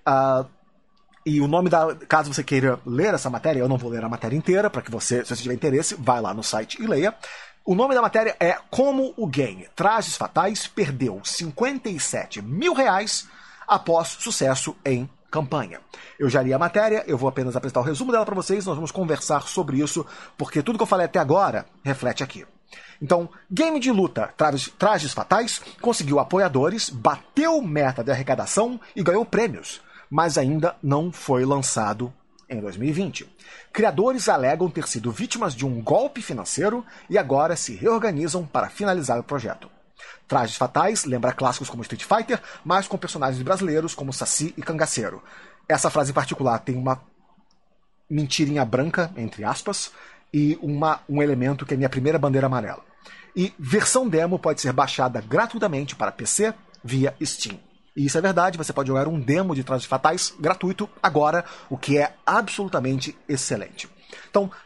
E o nome caso você queira ler essa matéria, eu não vou ler a matéria inteira, para que você, se você tiver interesse, vai lá no site e leia. O nome da matéria é Como o game Trajes Fatais perdeu R$57 mil após sucesso em campanha. Eu já li a matéria, eu vou apenas apresentar o resumo dela para vocês, nós vamos conversar sobre isso, porque tudo que eu falei até agora reflete aqui. Então, game de luta Trajes Fatais conseguiu apoiadores, bateu meta de arrecadação e ganhou prêmios, mas ainda não foi lançado em 2020. Criadores alegam ter sido vítimas de um golpe financeiro e agora se reorganizam para finalizar o projeto. Trajes Fatais lembra clássicos como Street Fighter, mas com personagens brasileiros como Saci e Cangaceiro. Essa frase em particular tem uma mentirinha branca, entre aspas, e um elemento que é minha primeira bandeira amarela. E versão demo pode ser baixada gratuitamente para PC via Steam. E isso é verdade, você pode jogar um demo de Trajes Fatais gratuito agora, o que é absolutamente excelente. Então,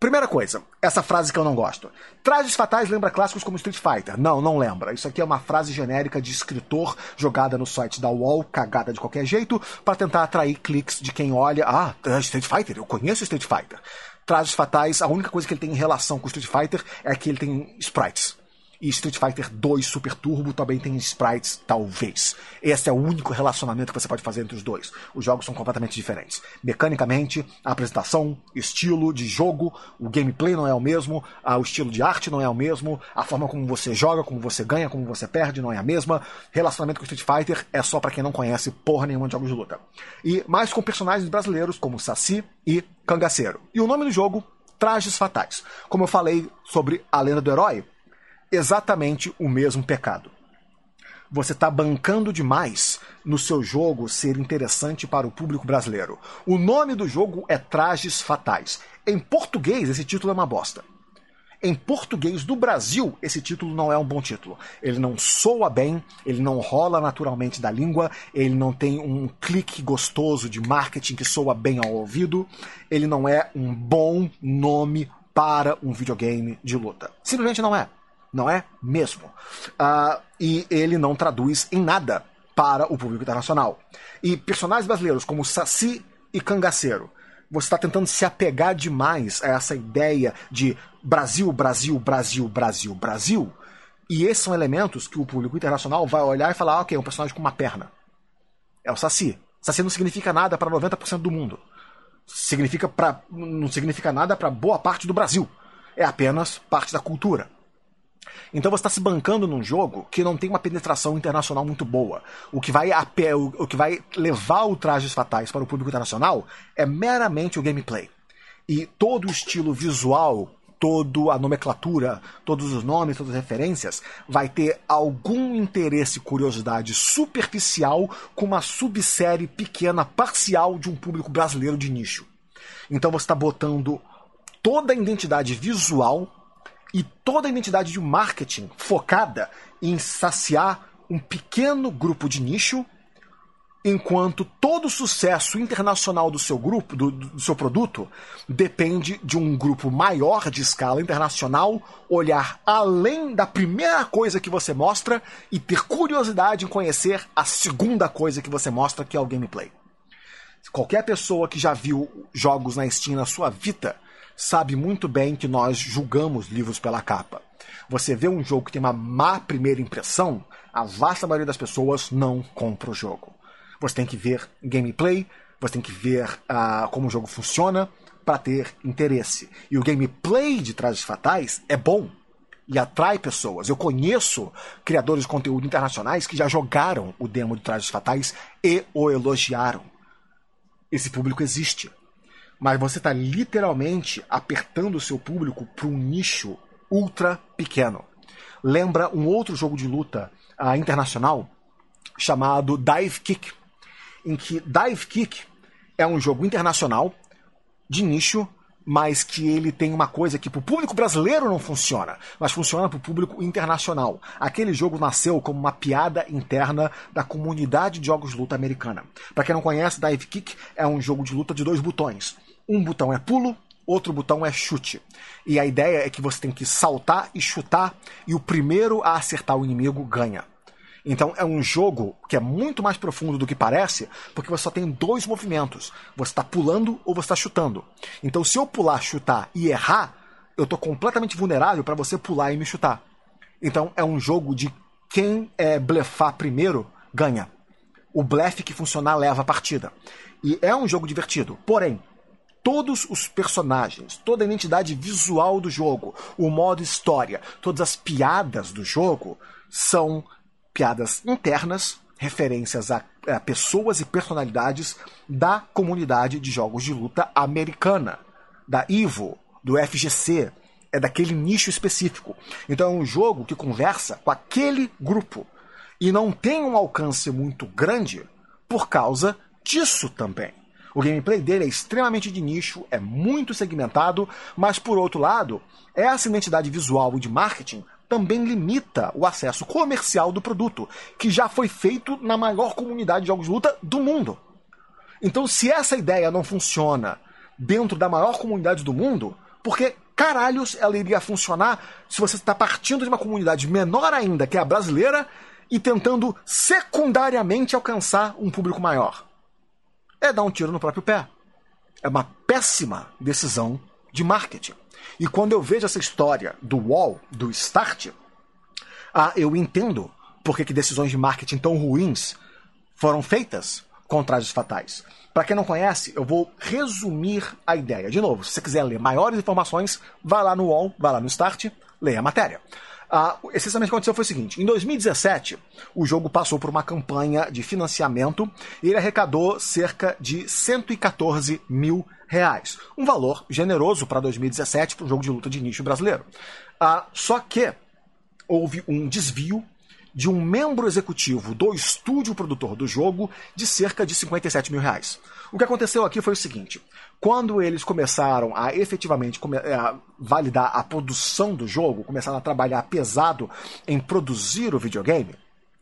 Primeira coisa, essa frase que eu não gosto. Trajes fatais lembra clássicos como Street Fighter. Não, não lembra. Isso aqui é uma frase genérica de escritor jogada no site da UOL, cagada de qualquer jeito, para tentar atrair cliques de quem olha. Ah, Street Fighter, eu conheço Street Fighter. Trajes fatais, a única coisa que ele tem em relação com Street Fighter é que ele tem sprites. E Street Fighter 2 Super Turbo também tem sprites, talvez. Esse é o único relacionamento que você pode fazer entre os dois. Os jogos são completamente diferentes. Mecanicamente, a apresentação, estilo de jogo, o gameplay não é o mesmo, o estilo de arte não é o mesmo, a forma como você joga, como você ganha, como você perde não é a mesma. Relacionamento com Street Fighter é só pra quem não conhece porra nenhuma de jogos de luta. E mais com personagens brasileiros como Saci e Cangaceiro. E o nome do jogo, Trajes Fatais. Como eu falei sobre a Lenda do Herói, exatamente o mesmo pecado. Você está bancando demais no seu jogo ser interessante para o público brasileiro. O nome do jogo é Trajes Fatais. Em português, esse título é uma bosta. Em português do Brasil, esse título não é um bom título. Ele não soa bem, ele não rola naturalmente da língua, ele não tem um clique gostoso de marketing que soa bem ao ouvido, ele não é um bom nome para um videogame de luta. Simplesmente não é. Não é mesmo. E ele não traduz em nada para o público internacional. E personagens brasileiros como Saci e Cangaceiro, você está tentando se apegar demais a essa ideia de Brasil, Brasil, Brasil, Brasil, Brasil. E esses são elementos que o público internacional vai olhar e falar, ok, é um personagem com uma perna. É o Saci. Saci não significa nada para 90% do mundo. Não significa nada para boa parte do Brasil. É apenas parte da cultura. Então você está se bancando num jogo que não tem uma penetração internacional muito boa. O que vai levar o Trajes Fatais para o público internacional é meramente o gameplay. E todo o estilo visual, toda a nomenclatura, todos os nomes, todas as referências, vai ter algum interesse e curiosidade superficial com uma subsérie pequena, parcial de um público brasileiro de nicho. Então você está botando toda a identidade visual e toda a identidade de marketing focada em saciar um pequeno grupo de nicho, enquanto todo o sucesso internacional do seu grupo, do seu produto, depende de um grupo maior de escala internacional olhar além da primeira coisa que você mostra e ter curiosidade em conhecer a segunda coisa que você mostra, que é o gameplay. Qualquer pessoa que já viu jogos na Steam na sua vida sabe muito bem que nós julgamos livros pela capa. Você vê um jogo que tem uma má primeira impressão, a vasta maioria das pessoas não compra o jogo. Você tem que ver gameplay, você tem que ver como o jogo funciona para ter interesse. E o gameplay de Trajes Fatais é bom e atrai pessoas. Eu conheço criadores de conteúdo internacionais que já jogaram o demo de Trajes Fatais e o elogiaram. Esse público existe. Mas você está literalmente apertando o seu público para um nicho ultra pequeno. Lembra um outro jogo de luta internacional chamado Dive Kick, em que Dive Kick é um jogo internacional de nicho, mas que ele tem uma coisa que para o público brasileiro não funciona, mas funciona para o público internacional. Aquele jogo nasceu como uma piada interna da comunidade de jogos de luta americana. Para quem não conhece, Dive Kick é um jogo de luta de 2 botões. Um botão é pulo, outro botão é chute. E a ideia é que você tem que saltar e chutar, e o primeiro a acertar o inimigo ganha. Então é um jogo que é muito mais profundo do que parece, porque você só tem 2 movimentos. Você está pulando ou você está chutando. Então se eu pular, chutar e errar, eu estou completamente vulnerável para você pular e me chutar. Então é um jogo de quem blefar primeiro, ganha. O blefe que funcionar leva a partida. E é um jogo divertido. Porém, todos os personagens, toda a identidade visual do jogo, o modo história, todas as piadas do jogo são piadas internas, referências a pessoas e personalidades da comunidade de jogos de luta americana, da EVO, do FGC, é daquele nicho específico. Então é um jogo que conversa com aquele grupo e não tem um alcance muito grande por causa disso também. O gameplay dele é extremamente de nicho, é muito segmentado, mas por outro lado, essa identidade visual e de marketing também limita o acesso comercial do produto, que já foi feito na maior comunidade de jogos de luta do mundo. Então, se essa ideia não funciona dentro da maior comunidade do mundo, Porque caralhos ela iria funcionar se você está partindo de uma comunidade menor ainda, que é a brasileira, e tentando secundariamente alcançar um público maior. É dar um tiro no próprio pé. É uma péssima decisão de marketing. E quando eu vejo essa história do UOL, do Start, eu entendo por que decisões de marketing tão ruins foram feitas com Trajes Fatais. Para quem não conhece, eu vou resumir a ideia. De novo, se você quiser ler maiores informações, vai lá no UOL, vai lá no Start, leia a matéria. Essencialmente o que aconteceu foi o seguinte: em 2017, o jogo passou por uma campanha de financiamento e ele arrecadou cerca de 114 mil reais. Um valor generoso para 2017 para um jogo de luta de nicho brasileiro. Só que houve um desvio de um membro executivo do estúdio produtor do jogo de cerca de 57 mil reais. O que aconteceu aqui foi o seguinte: quando eles começaram a efetivamente validar a produção do jogo, começaram a trabalhar pesado em produzir o videogame,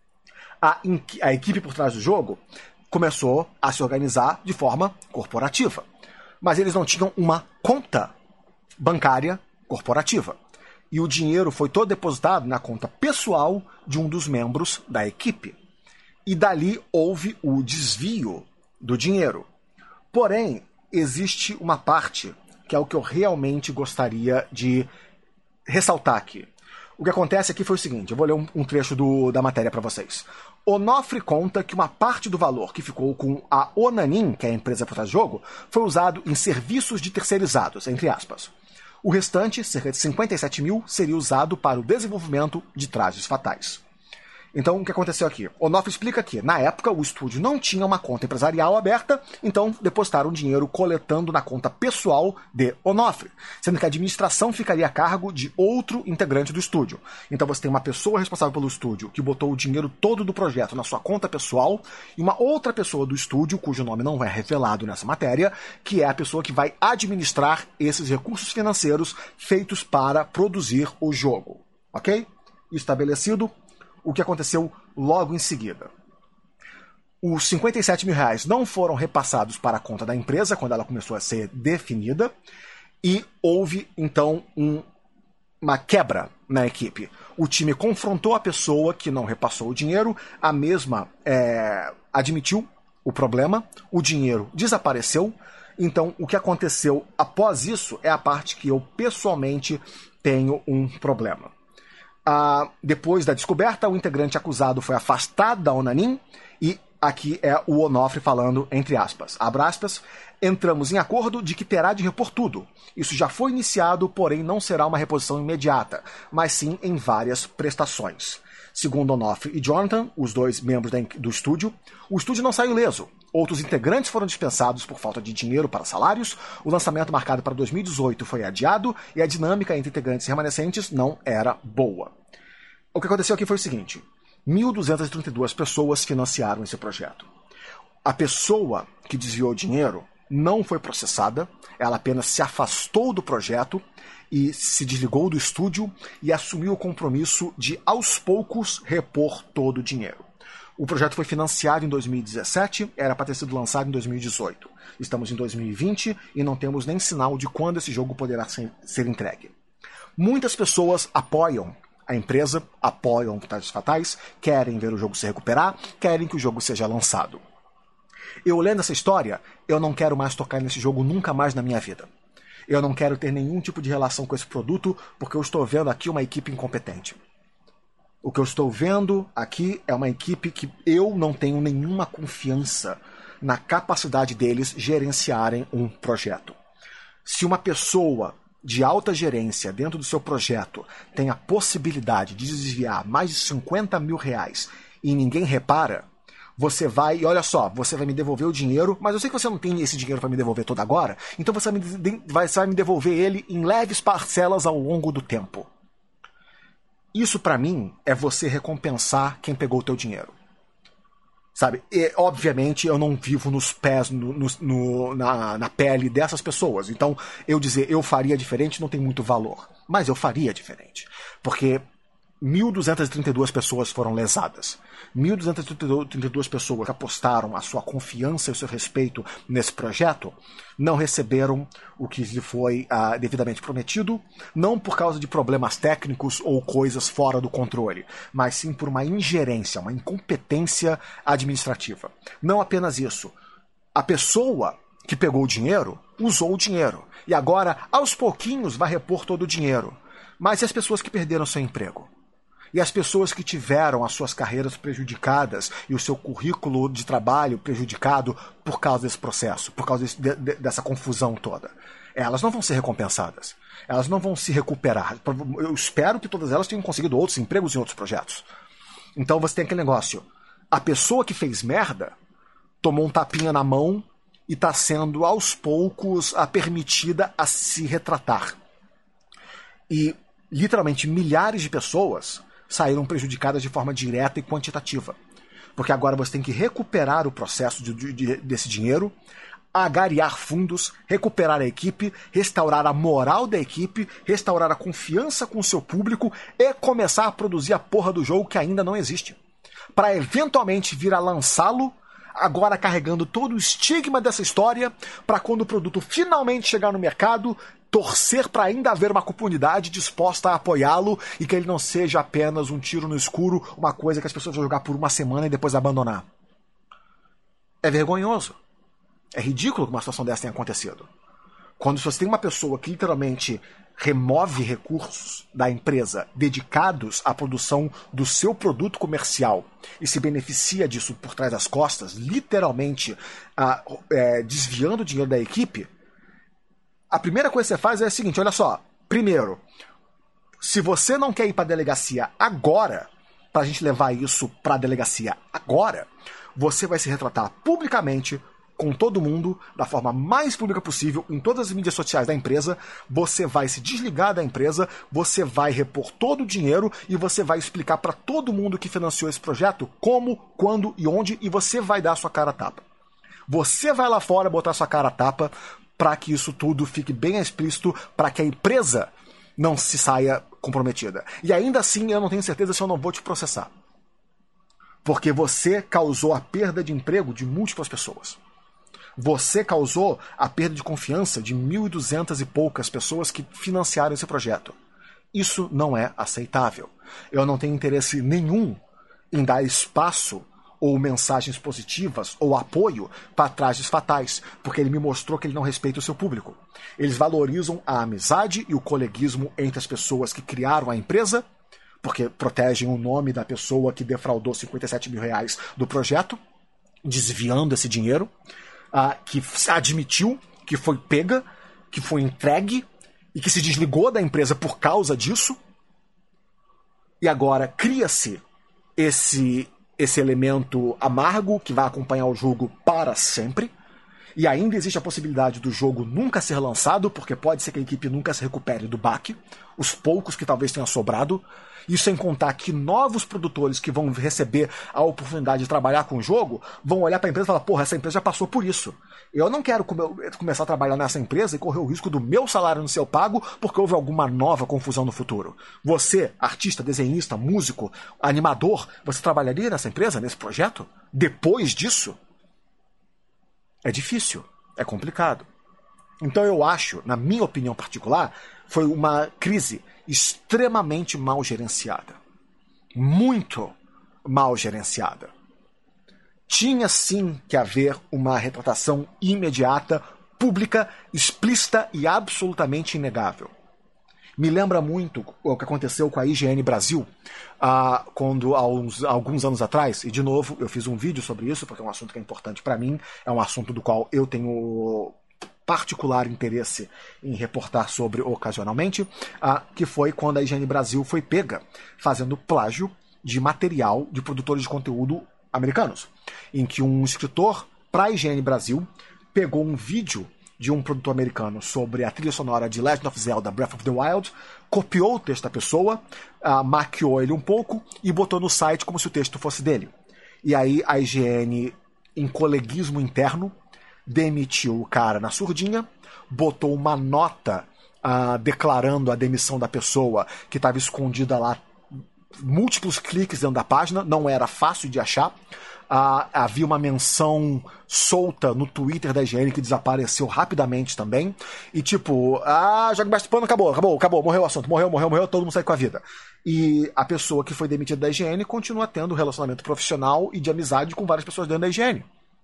a equipe por trás do jogo começou a se organizar de forma corporativa. Mas eles não tinham uma conta bancária corporativa. E o dinheiro foi todo depositado na conta pessoal de um dos membros da equipe. E dali houve o desvio do dinheiro. Porém, existe uma parte que é o que eu realmente gostaria de ressaltar aqui. O que acontece aqui foi o seguinte: eu vou ler um trecho da matéria para vocês. Onofre conta que uma parte do valor que ficou com a Onanin, que é a empresa por trás do jogo, foi usado em serviços de terceirizados, entre aspas. O restante, cerca de 57 mil, seria usado para o desenvolvimento de Trajes Fatais. Então, o que aconteceu aqui? Onofre explica que, na época, o estúdio não tinha uma conta empresarial aberta, então depositaram dinheiro coletando na conta pessoal de Onofre, sendo que a administração ficaria a cargo de outro integrante do estúdio. Então você tem uma pessoa responsável pelo estúdio que botou o dinheiro todo do projeto na sua conta pessoal e uma outra pessoa do estúdio, cujo nome não é revelado nessa matéria, que é a pessoa que vai administrar esses recursos financeiros feitos para produzir o jogo. Ok? Estabelecido. O que aconteceu logo em seguida? Os 57 mil reais não foram repassados para a conta da empresa quando ela começou a ser definida e houve, então, uma quebra na equipe. O time confrontou a pessoa que não repassou o dinheiro, a mesma admitiu o problema, o dinheiro desapareceu. Então, o que aconteceu após isso é a parte que eu pessoalmente tenho um problema. Depois da descoberta, o integrante acusado foi afastado da Onanin e aqui é o Onofre falando, entre aspas, abre aspas, entramos em acordo de que terá de repor tudo. Isso já foi iniciado, porém não será uma reposição imediata, mas sim em várias prestações. Segundo Onofre e Jonathan, os dois membros do estúdio, o estúdio não saiu ileso. Outros integrantes foram dispensados por falta de dinheiro para salários, o lançamento marcado para 2018 foi adiado e a dinâmica entre integrantes remanescentes não era boa. O que aconteceu aqui foi o seguinte: 1.232 pessoas financiaram esse projeto. A pessoa que desviou o dinheiro não foi processada, ela apenas se afastou do projeto e se desligou do estúdio e assumiu o compromisso de, aos poucos, repor todo o dinheiro. O projeto foi financiado em 2017, era para ter sido lançado em 2018. Estamos em 2020 e não temos nem sinal de quando esse jogo poderá ser entregue. Muitas pessoas apoiam a empresa, apoiam Trajes Fatais, querem ver o jogo se recuperar, querem que o jogo seja lançado. Eu lendo essa história, eu não quero mais tocar nesse jogo nunca mais na minha vida. Eu não quero ter nenhum tipo de relação com esse produto, porque eu estou vendo aqui uma equipe incompetente. O que eu estou vendo aqui é uma equipe que eu não tenho nenhuma confiança na capacidade deles gerenciarem um projeto. Se uma pessoa de alta gerência dentro do seu projeto tem a possibilidade de desviar mais de 50 mil reais e ninguém repara, você vai, e olha só, você vai me devolver o dinheiro, mas eu sei que você não tem esse dinheiro para me devolver todo agora, então você vai me devolver ele em leves parcelas ao longo do tempo. Isso para mim é você recompensar quem pegou o teu dinheiro. Sabe? E, obviamente, eu não vivo nos pés, na pele dessas pessoas. Então, eu dizer eu faria diferente não tem muito valor. Mas eu faria diferente. Porque 1.232 pessoas foram lesadas. 1.232 pessoas que apostaram a sua confiança e o seu respeito nesse projeto não receberam o que lhe foi devidamente prometido, não por causa de problemas técnicos ou coisas fora do controle, mas sim por uma ingerência, uma incompetência administrativa. Não apenas isso. A pessoa que pegou o dinheiro usou o dinheiro e agora, aos pouquinhos, vai repor todo o dinheiro. Mas e as pessoas que perderam seu emprego? E as pessoas que tiveram as suas carreiras prejudicadas e o seu currículo de trabalho prejudicado por causa desse processo, por causa dessa confusão toda? Elas não vão ser recompensadas. Elas não vão se recuperar. Eu espero que todas elas tenham conseguido outros empregos em outros projetos. Então você tem aquele negócio. A pessoa que fez merda tomou um tapinha na mão e está sendo, aos poucos, permitida a se retratar. E, literalmente, milhares de pessoas saíram prejudicadas de forma direta e quantitativa. Porque agora você tem que recuperar o processo desse dinheiro, agariar fundos, recuperar a equipe, restaurar a moral da equipe, restaurar a confiança com o seu público e começar a produzir a porra do jogo que ainda não existe. Para eventualmente vir a lançá-lo, agora carregando todo o estigma dessa história, para quando o produto finalmente chegar no mercado, torcer para ainda haver uma comunidade disposta a apoiá-lo e que ele não seja apenas um tiro no escuro, uma coisa que as pessoas vão jogar por uma semana e depois abandonar. É vergonhoso. É ridículo que uma situação dessa tenha acontecido. Quando você tem uma pessoa que literalmente remove recursos da empresa dedicados à produção do seu produto comercial e se beneficia disso por trás das costas, literalmente desviando o dinheiro da equipe, a primeira coisa que você faz é a seguinte, olha só, primeiro, se você não quer ir para a delegacia agora, para a gente levar isso para a delegacia agora, você vai se retratar publicamente com todo mundo, da forma mais pública possível, em todas as mídias sociais da empresa, você vai se desligar da empresa, você vai repor todo o dinheiro e você vai explicar para todo mundo que financiou esse projeto como, quando e onde, e você vai dar a sua cara a tapa. Você vai lá fora botar a sua cara a tapa para que isso tudo fique bem explícito, para que a empresa não se saia comprometida. E ainda assim, eu não tenho certeza se eu não vou te processar. Porque você causou a perda de emprego de múltiplas pessoas. Você causou a perda de confiança de 1.200 e poucas pessoas que financiaram esse projeto. Isso não é aceitável. Eu não tenho interesse nenhum em dar espaço ou mensagens positivas ou apoio para trajes fatais, porque ele me mostrou que ele não respeita o seu público. Eles valorizam a amizade e o coleguismo entre as pessoas que criaram a empresa, porque protegem o nome da pessoa que defraudou 57 mil reais do projeto, desviando esse dinheiro, que admitiu que foi pega, que foi entregue e que se desligou da empresa por causa disso. E agora cria-se esse elemento amargo que vai acompanhar o jogo para sempre. E ainda existe a possibilidade do jogo nunca ser lançado, porque pode ser que a equipe nunca se recupere do baque, os poucos que talvez tenham sobrado. Isso sem contar que novos produtores que vão receber a oportunidade de trabalhar com o jogo vão olhar para a empresa e falar, porra, essa empresa já passou por isso. Eu não quero começar a trabalhar nessa empresa e correr o risco do meu salário não ser pago porque houve alguma nova confusão no futuro. Você, artista, desenhista, músico, animador, você trabalharia nessa empresa, nesse projeto? Depois disso? É difícil, é complicado. Então eu acho, na minha opinião particular, foi uma crise extremamente mal gerenciada. Muito mal gerenciada. Tinha sim que haver uma retratação imediata, pública, explícita e absolutamente inegável. Me lembra muito o que aconteceu com a IGN Brasil, quando, alguns anos atrás, e de novo, eu fiz um vídeo sobre isso, porque é um assunto que é importante para mim, é um assunto do qual eu tenho particular interesse em reportar sobre ocasionalmente, que foi quando a IGN Brasil foi pega fazendo plágio de material de produtores de conteúdo americanos, em que um escritor para a IGN Brasil pegou um vídeo de um produtor americano sobre a trilha sonora de Legend of Zelda Breath of the Wild, copiou o texto da pessoa, maquiou ele um pouco e botou no site como se o texto fosse dele. E aí a IGN, em coleguismo interno, demitiu o cara na surdinha, botou uma nota declarando a demissão da pessoa que estava escondida lá múltiplos cliques dentro da página, não era fácil de achar. Havia uma menção solta no Twitter da IGN que desapareceu rapidamente também. E tipo, joga embaixo do pano, acabou, morreu o assunto, morreu, todo mundo sai com a vida. E a pessoa que foi demitida da IGN continua tendo relacionamento profissional e de amizade com várias pessoas dentro da IGN.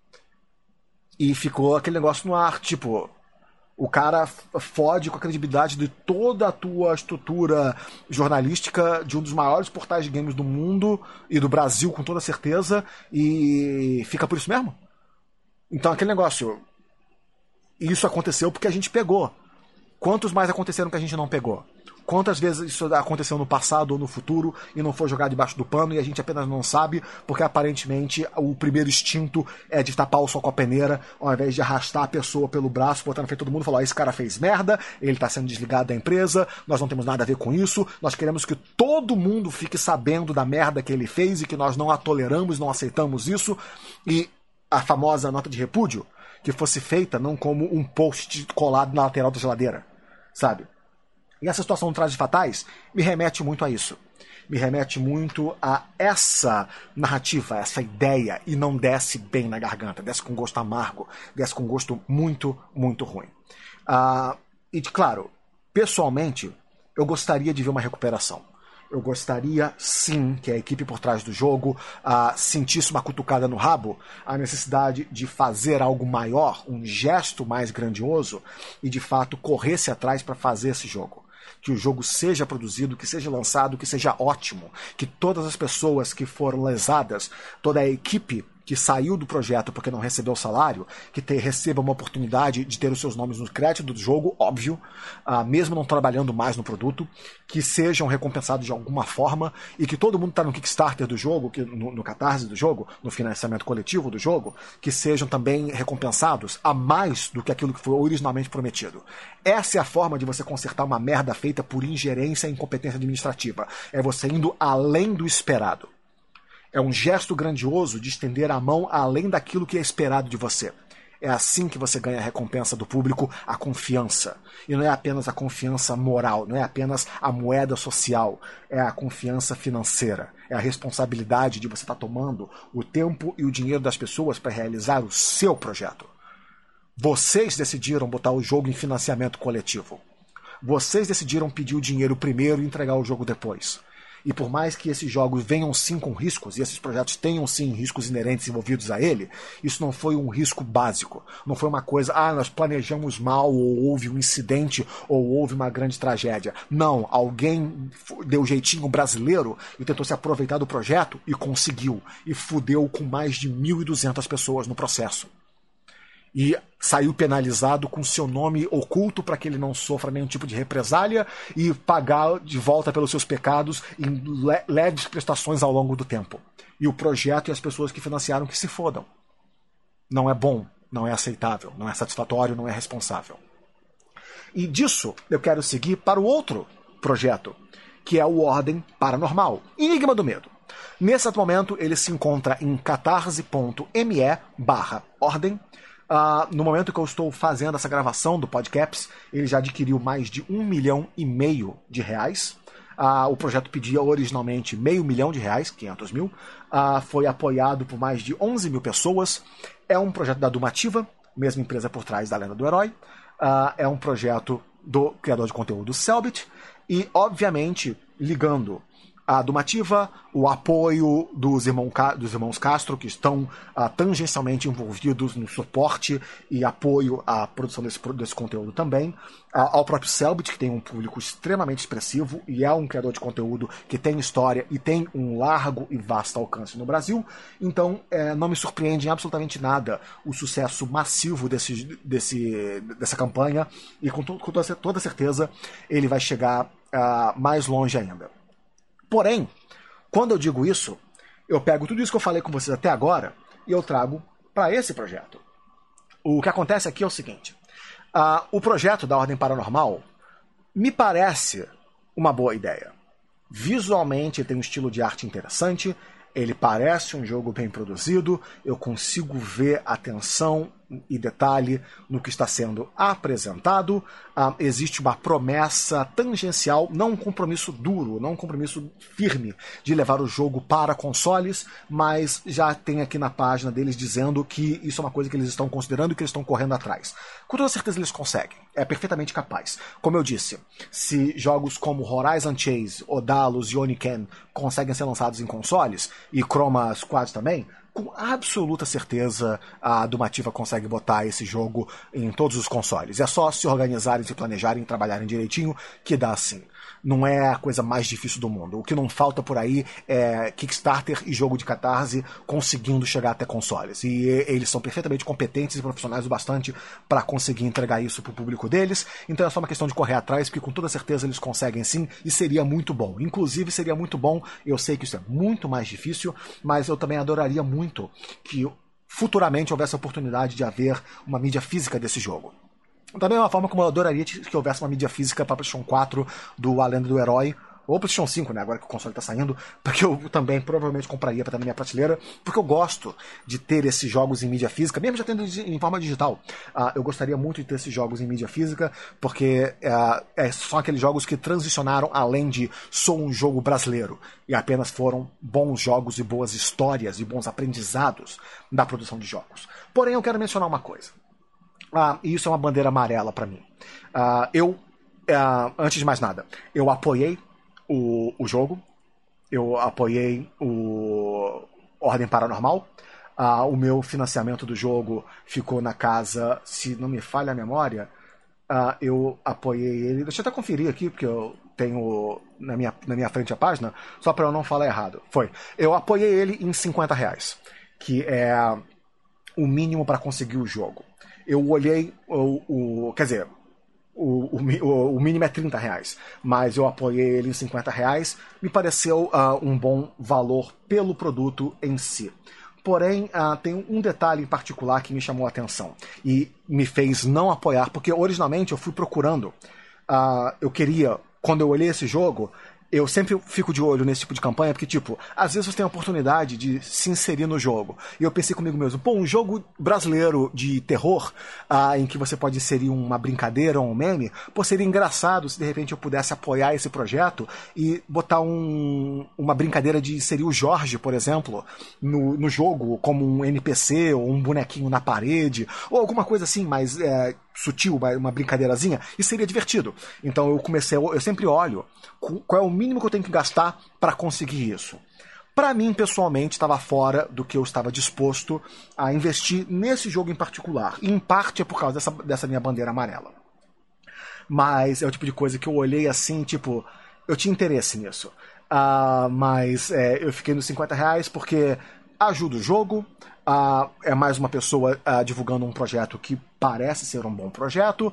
E ficou aquele negócio no ar, tipo, o cara fode com a credibilidade de toda a tua estrutura jornalística de um dos maiores portais de games do mundo e do Brasil, com toda certeza, e fica por isso mesmo? Então aquele negócio, isso aconteceu porque a gente pegou. Quantos mais aconteceram que a gente não pegou? Quantas vezes isso aconteceu no passado ou no futuro e não foi jogado debaixo do pano e a gente apenas não sabe, porque aparentemente o primeiro instinto é de tapar o sol com a peneira, ao invés de arrastar a pessoa pelo braço, botar na frente de todo mundo e falar: esse cara fez merda, ele tá sendo desligado da empresa, nós não temos nada a ver com isso, nós queremos que todo mundo fique sabendo da merda que ele fez e que nós não a toleramos, não aceitamos isso. E a famosa nota de repúdio, que fosse feita não como um post colado na lateral da geladeira, sabe? E essa situação de Trajes Fatais me remete muito a isso. Me remete muito a essa narrativa, essa ideia, e não desce bem na garganta, desce com gosto amargo, desce com gosto muito, muito ruim. E, claro, pessoalmente, eu gostaria de ver uma recuperação. Eu gostaria, sim, que a equipe por trás do jogo sentisse uma cutucada no rabo, a necessidade de fazer algo maior, um gesto mais grandioso, e de fato corresse atrás para fazer esse jogo. Que o jogo seja produzido, que seja lançado, que seja ótimo, que todas as pessoas que foram lesadas, toda a equipe que saiu do projeto porque não recebeu salário, que receba uma oportunidade de ter os seus nomes no crédito do jogo, óbvio, mesmo não trabalhando mais no produto, que sejam recompensados de alguma forma, e que todo mundo está no Kickstarter do jogo, no Catarse do jogo, no financiamento coletivo do jogo, que sejam também recompensados a mais do que aquilo que foi originalmente prometido. Essa é a forma de você consertar uma merda feita por ingerência e incompetência administrativa. É você indo além do esperado. É um gesto grandioso de estender a mão além daquilo que é esperado de você. É assim que você ganha a recompensa do público, a confiança. E não é apenas a confiança moral, não é apenas a moeda social, é a confiança financeira. É a responsabilidade de você estar tomando o tempo e o dinheiro das pessoas para realizar o seu projeto. Vocês decidiram botar o jogo em financiamento coletivo. Vocês decidiram pedir o dinheiro primeiro e entregar o jogo depois. E por mais que esses jogos venham sim com riscos, e esses projetos tenham sim riscos inerentes envolvidos a ele, isso não foi um risco básico. Não foi uma coisa, nós planejamos mal, ou houve um incidente, ou houve uma grande tragédia. Não, alguém deu jeitinho brasileiro e tentou se aproveitar do projeto e conseguiu. E fudeu com mais de 1.200 pessoas no processo. E saiu penalizado com seu nome oculto para que ele não sofra nenhum tipo de represália e pagar de volta pelos seus pecados em leves prestações ao longo do tempo. E o projeto e as pessoas que financiaram que se fodam. Não é bom, não é aceitável, não é satisfatório, não é responsável. E disso eu quero seguir para o outro projeto, que é o Ordem Paranormal, Enigma do Medo. Nesse momento ele se encontra em catarse.me/ordem. No momento que eu estou fazendo essa gravação do Podcaps, ele já adquiriu mais de R$1,5 milhão de reais. O projeto pedia originalmente R$500 mil, 500 mil. Foi apoiado por mais de 11 mil pessoas. É um projeto da Dumativa, mesma empresa por trás da Lenda do Herói. É um projeto do criador de conteúdo Selbit. E, obviamente, ligando a Dumativa, o apoio dos irmãos Castro, que estão tangencialmente envolvidos no suporte e apoio à produção desse conteúdo também, ao próprio Selbit, que tem um público extremamente expressivo e é um criador de conteúdo que tem história e tem um largo e vasto alcance no Brasil. Então, não me surpreende em absolutamente nada o sucesso massivo dessa campanha, e com toda certeza ele vai chegar mais longe ainda. Porém, quando eu digo isso, eu pego tudo isso que eu falei com vocês até agora e eu trago para esse projeto. O que acontece aqui é o seguinte: o projeto da Ordem Paranormal me parece uma boa ideia. Visualmente ele tem um estilo de arte interessante, ele parece um jogo bem produzido, eu consigo ver a tensão e detalhe no que está sendo apresentado. Existe uma promessa tangencial, não um compromisso duro, não um compromisso firme de levar o jogo para consoles, mas já tem aqui na página deles dizendo que isso é uma coisa que eles estão considerando e que eles estão correndo atrás. Com toda certeza eles conseguem, é perfeitamente capaz. Como eu disse, se jogos como Horizon Chase, Odalus e Oniken conseguem ser lançados em consoles, e Chroma Squad também, com absoluta certeza a Dumativa consegue botar esse jogo em todos os consoles. É só se organizarem, se planejarem, trabalharem direitinho, que dá sim. Não é a coisa mais difícil do mundo. O que não falta por aí é Kickstarter e jogo de Catarse conseguindo chegar até consoles. E eles são perfeitamente competentes e profissionais o bastante para conseguir entregar isso para o público deles. Então é só uma questão de correr atrás, porque com toda certeza eles conseguem sim, e seria muito bom. Inclusive seria muito bom, eu sei que isso é muito mais difícil, mas eu também adoraria muito que futuramente houvesse a oportunidade de haver uma mídia física desse jogo. Também é uma forma como eu adoraria que houvesse uma mídia física para PlayStation 4 do A Lenda do Herói, ou PlayStation 5, né, agora que o console está saindo, porque eu também provavelmente compraria para estar na minha prateleira, porque eu gosto de ter esses jogos em mídia física, mesmo já tendo em forma digital. Eu gostaria muito de ter esses jogos em mídia física, porque são aqueles jogos que transicionaram além de sou um jogo brasileiro, e apenas foram bons jogos e boas histórias e bons aprendizados da produção de jogos. Porém, eu quero mencionar uma coisa. E isso é uma bandeira amarela para mim. Antes de mais nada, eu apoiei o jogo, eu apoiei o Ordem Paranormal. O meu financiamento do jogo ficou na casa, se não me falha a memória, eu apoiei ele. Deixa eu até conferir aqui, porque eu tenho na minha frente a página, só para eu não falar errado. Eu apoiei ele em R$50, que é o mínimo para conseguir o jogo. Eu olhei quer dizer, o mínimo é R$30, mas eu apoiei ele em R$50. Me pareceu um bom valor pelo produto em si. Porém, tem um detalhe em particular que me chamou a atenção e me fez não apoiar, porque originalmente eu fui procurando, eu queria, quando eu olhei esse jogo, eu sempre fico de olho nesse tipo de campanha, porque, às vezes você tem a oportunidade de se inserir no jogo. E eu pensei comigo mesmo, um jogo brasileiro de terror, em que você pode inserir uma brincadeira ou um meme, seria engraçado se de repente eu pudesse apoiar esse projeto e botar uma brincadeira de inserir o Jorge, por exemplo, no jogo, como um NPC ou um bonequinho na parede, ou alguma coisa assim, mais sutil, uma brincadeirazinha, e seria divertido. Então eu sempre olho qual é o mínimo que eu tenho que gastar para conseguir isso. Para mim, pessoalmente, estava fora do que eu estava disposto a investir nesse jogo em particular. E em parte é por causa dessa minha bandeira amarela. Mas é o tipo de coisa que eu olhei assim, eu tinha interesse nisso. Mas eu fiquei nos R$50 porque ajuda o jogo, é mais uma pessoa divulgando um projeto que parece ser um bom projeto,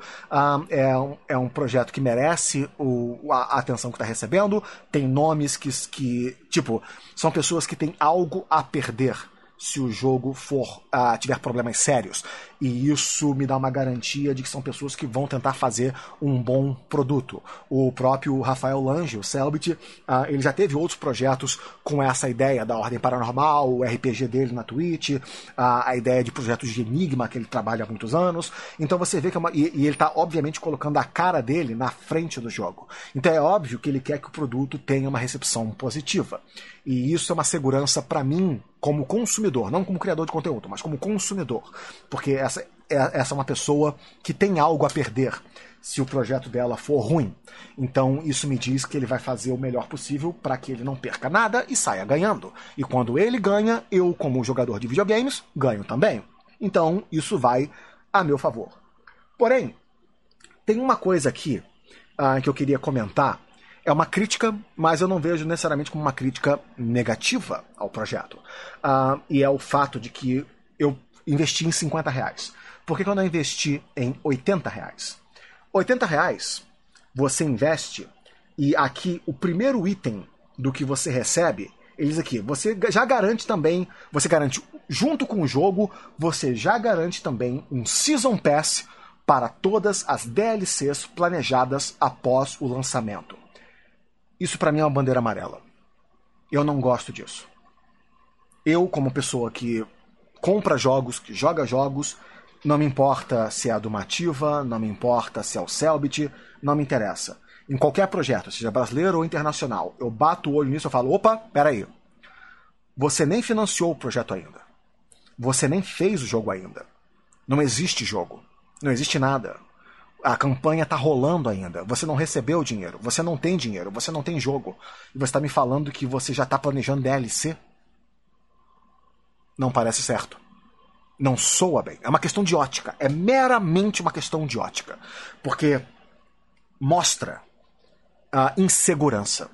é um projeto que merece a atenção que está recebendo, tem nomes que são pessoas que têm algo a perder se o jogo tiver problemas sérios. E isso me dá uma garantia de que são pessoas que vão tentar fazer um bom produto. O próprio Rafael Lange, o Selbit, ele já teve outros projetos com essa ideia da Ordem Paranormal, o RPG dele na Twitch, a ideia de projetos de Enigma, que ele trabalha há muitos anos. Então você vê que e ele está obviamente colocando a cara dele na frente do jogo. Então é óbvio que ele quer que o produto tenha uma recepção positiva. E isso é uma segurança para mim, como consumidor, não como criador de conteúdo, mas como consumidor. Porque essa é uma pessoa que tem algo a perder se o projeto dela for ruim. Então isso me diz que ele vai fazer o melhor possível para que ele não perca nada e saia ganhando. E quando ele ganha, eu, como jogador de videogames, ganho também. Então isso vai a meu favor. Porém, tem uma coisa aqui que eu queria comentar. É uma crítica, mas eu não vejo necessariamente como uma crítica negativa ao projeto. E é o fato de que eu investi em R$50. Por que eu não investi em R$80? R$80 você investe e aqui o primeiro item do que você recebe, eles aqui, você já garante também, você garante junto com o jogo, você já garante também um Season Pass para todas as DLCs planejadas após o lançamento. Isso pra mim é uma bandeira amarela. Eu não gosto disso. Eu, como pessoa que compra jogos, que joga jogos, Não me importa se é a Dumativa, não me importa se é o Selbit, não me interessa. Em qualquer projeto, seja brasileiro ou internacional, eu bato o olho nisso e falo, opa, peraí. Você nem financiou o projeto ainda. Você nem fez o jogo ainda. Não existe jogo. Não existe nada. A campanha está rolando ainda. Você não recebeu o dinheiro. Você não tem dinheiro. Você não tem jogo. E você está me falando que você já está planejando DLC? Não parece certo. Não soa bem. É uma questão de ótica. É meramente uma questão de ótica. Porque mostra a insegurança.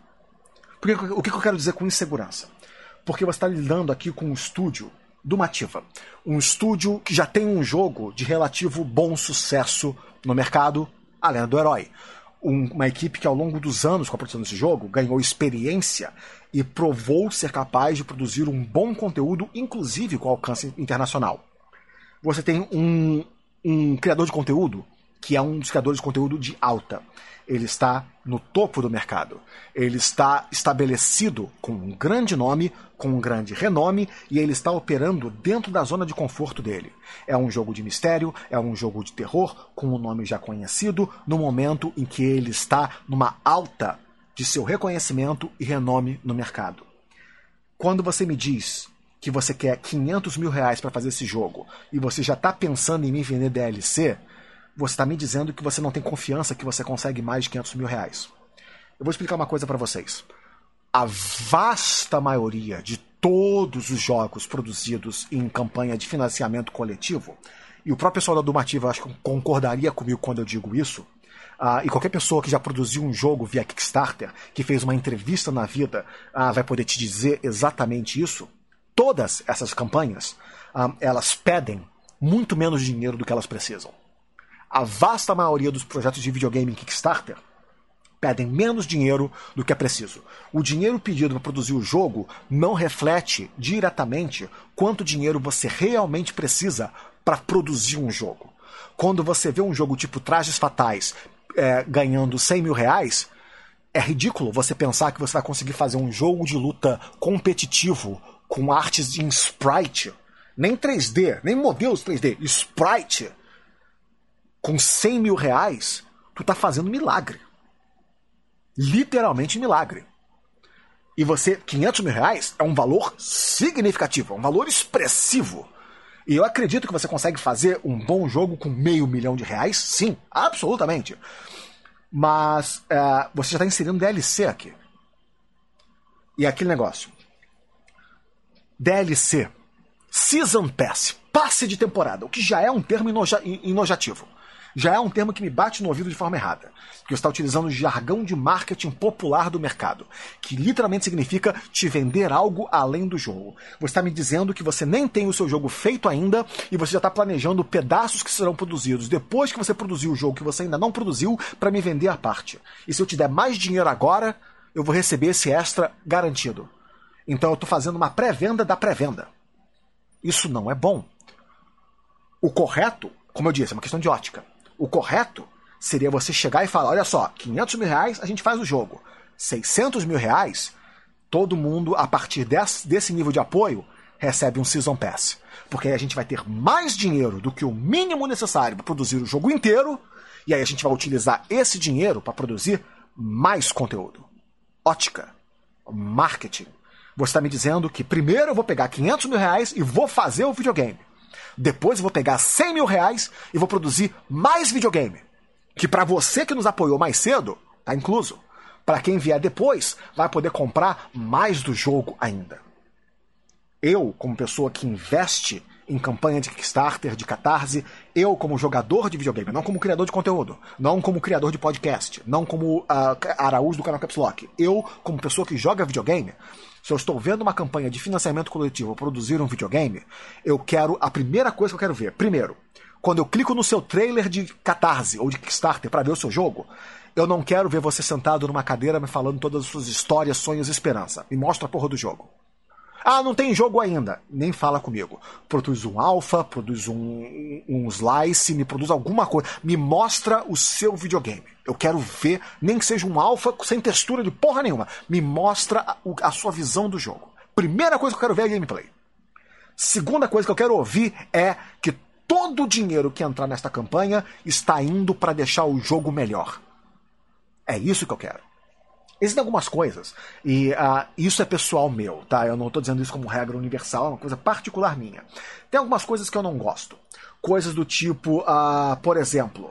O que eu quero dizer com insegurança? Porque você está lidando aqui com um estúdio Dumativa. Um estúdio que já tem um jogo de relativo bom sucesso no mercado, A Lenda do Herói. Uma equipe que ao longo dos anos com a produção desse jogo ganhou experiência e provou ser capaz de produzir um bom conteúdo, inclusive com alcance internacional. Você tem um criador de conteúdo que é um dos criadores de conteúdo de alta. Ele está no topo do mercado. Ele está estabelecido com um grande nome, com um grande renome, e ele está operando dentro da zona de conforto dele. É um jogo de mistério, é um jogo de terror, com um nome já conhecido, no momento em que ele está numa alta de seu reconhecimento e renome no mercado. Quando você me diz que você quer 500 mil reais para fazer esse jogo, e você já está pensando em me vender DLC, você está me dizendo que você não tem confiança que você consegue mais de 500 mil reais. Eu vou explicar uma coisa para vocês. A vasta maioria de todos os jogos produzidos em campanha de financiamento coletivo, e o próprio pessoal da Dumativa acho que concordaria comigo quando eu digo isso, e qualquer pessoa que já produziu um jogo via Kickstarter, que fez uma entrevista na vida, vai poder te dizer exatamente isso. Todas essas campanhas, elas pedem muito menos dinheiro do que elas precisam. A vasta maioria dos projetos de videogame em Kickstarter pedem menos dinheiro do que é preciso. O dinheiro pedido para produzir o jogo não reflete diretamente quanto dinheiro você realmente precisa para produzir um jogo. Quando você vê um jogo tipo Trajes Fatais ganhando 100 mil reais, é ridículo você pensar que você vai conseguir fazer um jogo de luta competitivo com artes em sprite, nem 3D, nem modelos 3D, sprite, com 100 mil reais, tu tá fazendo milagre. Literalmente milagre. E você, 500 mil reais é um valor significativo, é um valor expressivo. E eu acredito que você consegue fazer um bom jogo com R$500 mil, sim, absolutamente. Mas você já está inserindo DLC aqui. E aquele negócio. DLC, Season Pass, passe de temporada, o que já é um termo enojativo. Já é um termo que me bate no ouvido de forma errada. Que você está utilizando o jargão de marketing popular do mercado, que literalmente significa te vender algo além do jogo. Você está me dizendo que você nem tem o seu jogo feito ainda e você já está planejando pedaços que serão produzidos depois que você produziu o jogo que você ainda não produziu para me vender a parte. E se eu te der mais dinheiro agora, eu vou receber esse extra garantido. Então eu estou fazendo uma pré-venda da pré-venda. Isso não é bom. O correto, como eu disse, é uma questão de ótica. O correto seria você chegar e falar, olha só, 500 mil reais a gente faz o jogo. 600 mil reais, todo mundo, a partir desse nível de apoio, recebe um Season Pass. Porque aí a gente vai ter mais dinheiro do que o mínimo necessário para produzir o jogo inteiro, e aí a gente vai utilizar esse dinheiro para produzir mais conteúdo. Ótica. Marketing. Você está me dizendo que primeiro eu vou pegar 500 mil reais e vou fazer o videogame. Depois eu vou pegar 100 mil reais e vou produzir mais videogame. Que para você que nos apoiou mais cedo, tá incluso. Para quem vier depois, vai poder comprar mais do jogo ainda. Eu, como pessoa que investe em campanha de Kickstarter, de Catarse, eu como jogador de videogame, não como criador de conteúdo, não como criador de podcast, não como Araújo do canal Caps Lock, eu como pessoa que joga videogame, se eu estou vendo uma campanha de financiamento coletivo produzir um videogame, a primeira coisa que eu quero ver, primeiro, quando eu clico no seu trailer de Catarse ou de Kickstarter para ver o seu jogo, eu não quero ver você sentado numa cadeira me falando todas as suas histórias, sonhos e esperança. Me mostra a porra do jogo. Ah, não tem jogo ainda. Nem fala comigo. Produz um alpha, produz um slice, me produz alguma coisa. Me mostra o seu videogame. Eu quero ver, nem que seja um alpha sem textura de porra nenhuma. Me mostra a sua visão do jogo. Primeira coisa que eu quero ver é a gameplay. Segunda coisa que eu quero ouvir é que todo o dinheiro que entrar nesta campanha está indo para deixar o jogo melhor. É isso que eu quero. Existem algumas coisas, e isso é pessoal meu, tá? Eu não estou dizendo isso como regra universal, é uma coisa particular minha. Tem algumas coisas que eu não gosto. Coisas do tipo, por exemplo,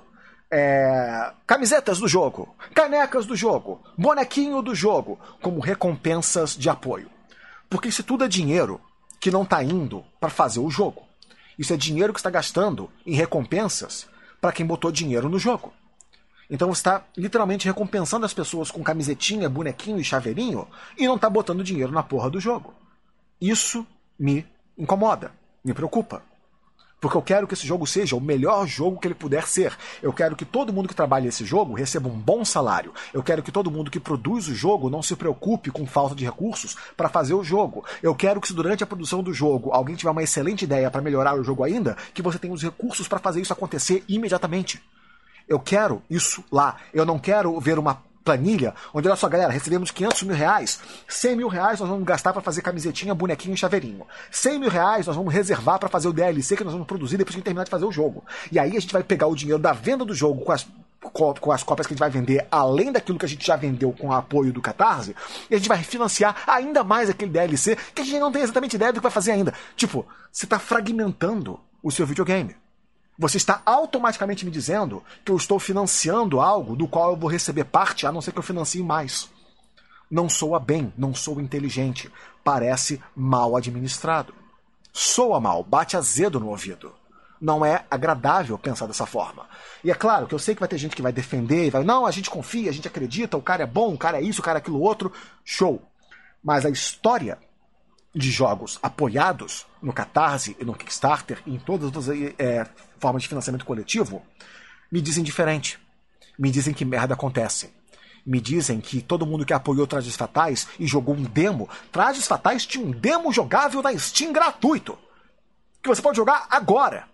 camisetas do jogo, canecas do jogo, bonequinho do jogo, como recompensas de apoio. Porque isso tudo é dinheiro que não está indo para fazer o jogo. Isso é dinheiro que está gastando em recompensas para quem botou dinheiro no jogo. Então você está literalmente recompensando as pessoas com camisetinha, bonequinho e chaveirinho e não está botando dinheiro na porra do jogo. Isso me incomoda, me preocupa. Porque eu quero que esse jogo seja o melhor jogo que ele puder ser. Eu quero que todo mundo que trabalha nesse jogo receba um bom salário. Eu quero que todo mundo que produz o jogo não se preocupe com falta de recursos para fazer o jogo. Eu quero que se durante a produção do jogo alguém tiver uma excelente ideia para melhorar o jogo ainda, que você tenha os recursos para fazer isso acontecer imediatamente. Eu quero isso lá. Eu não quero ver uma planilha onde, olha só, galera, recebemos 500 mil reais, 100 mil reais nós vamos gastar para fazer camisetinha, bonequinho e chaveirinho. 100 mil reais nós vamos reservar para fazer o DLC que nós vamos produzir depois que a gente terminar de fazer o jogo. E aí a gente vai pegar o dinheiro da venda do jogo com as cópias que a gente vai vender, além daquilo que a gente já vendeu com o apoio do Catarse, e a gente vai financiar ainda mais aquele DLC que a gente não tem exatamente ideia do que vai fazer ainda. Tipo, você está fragmentando o seu videogame. Você está automaticamente me dizendo que eu estou financiando algo do qual eu vou receber parte, a não ser que eu financie mais. Não soa bem, não soa inteligente. Parece mal administrado. Soa mal, bate azedo no ouvido. Não é agradável pensar dessa forma. E é claro que eu sei que vai ter gente que vai defender e vai, não, a gente confia, a gente acredita, o cara é bom, o cara é isso, o cara é aquilo outro. Show. Mas a história de jogos apoiados no Catarse e no Kickstarter e em todas as outras formas de financiamento coletivo me dizem diferente. Me dizem que merda acontece. Me dizem que todo mundo que apoiou Trajes Fatais e jogou um demo, Trajes Fatais tinha um demo jogável na Steam gratuito, que você pode jogar agora.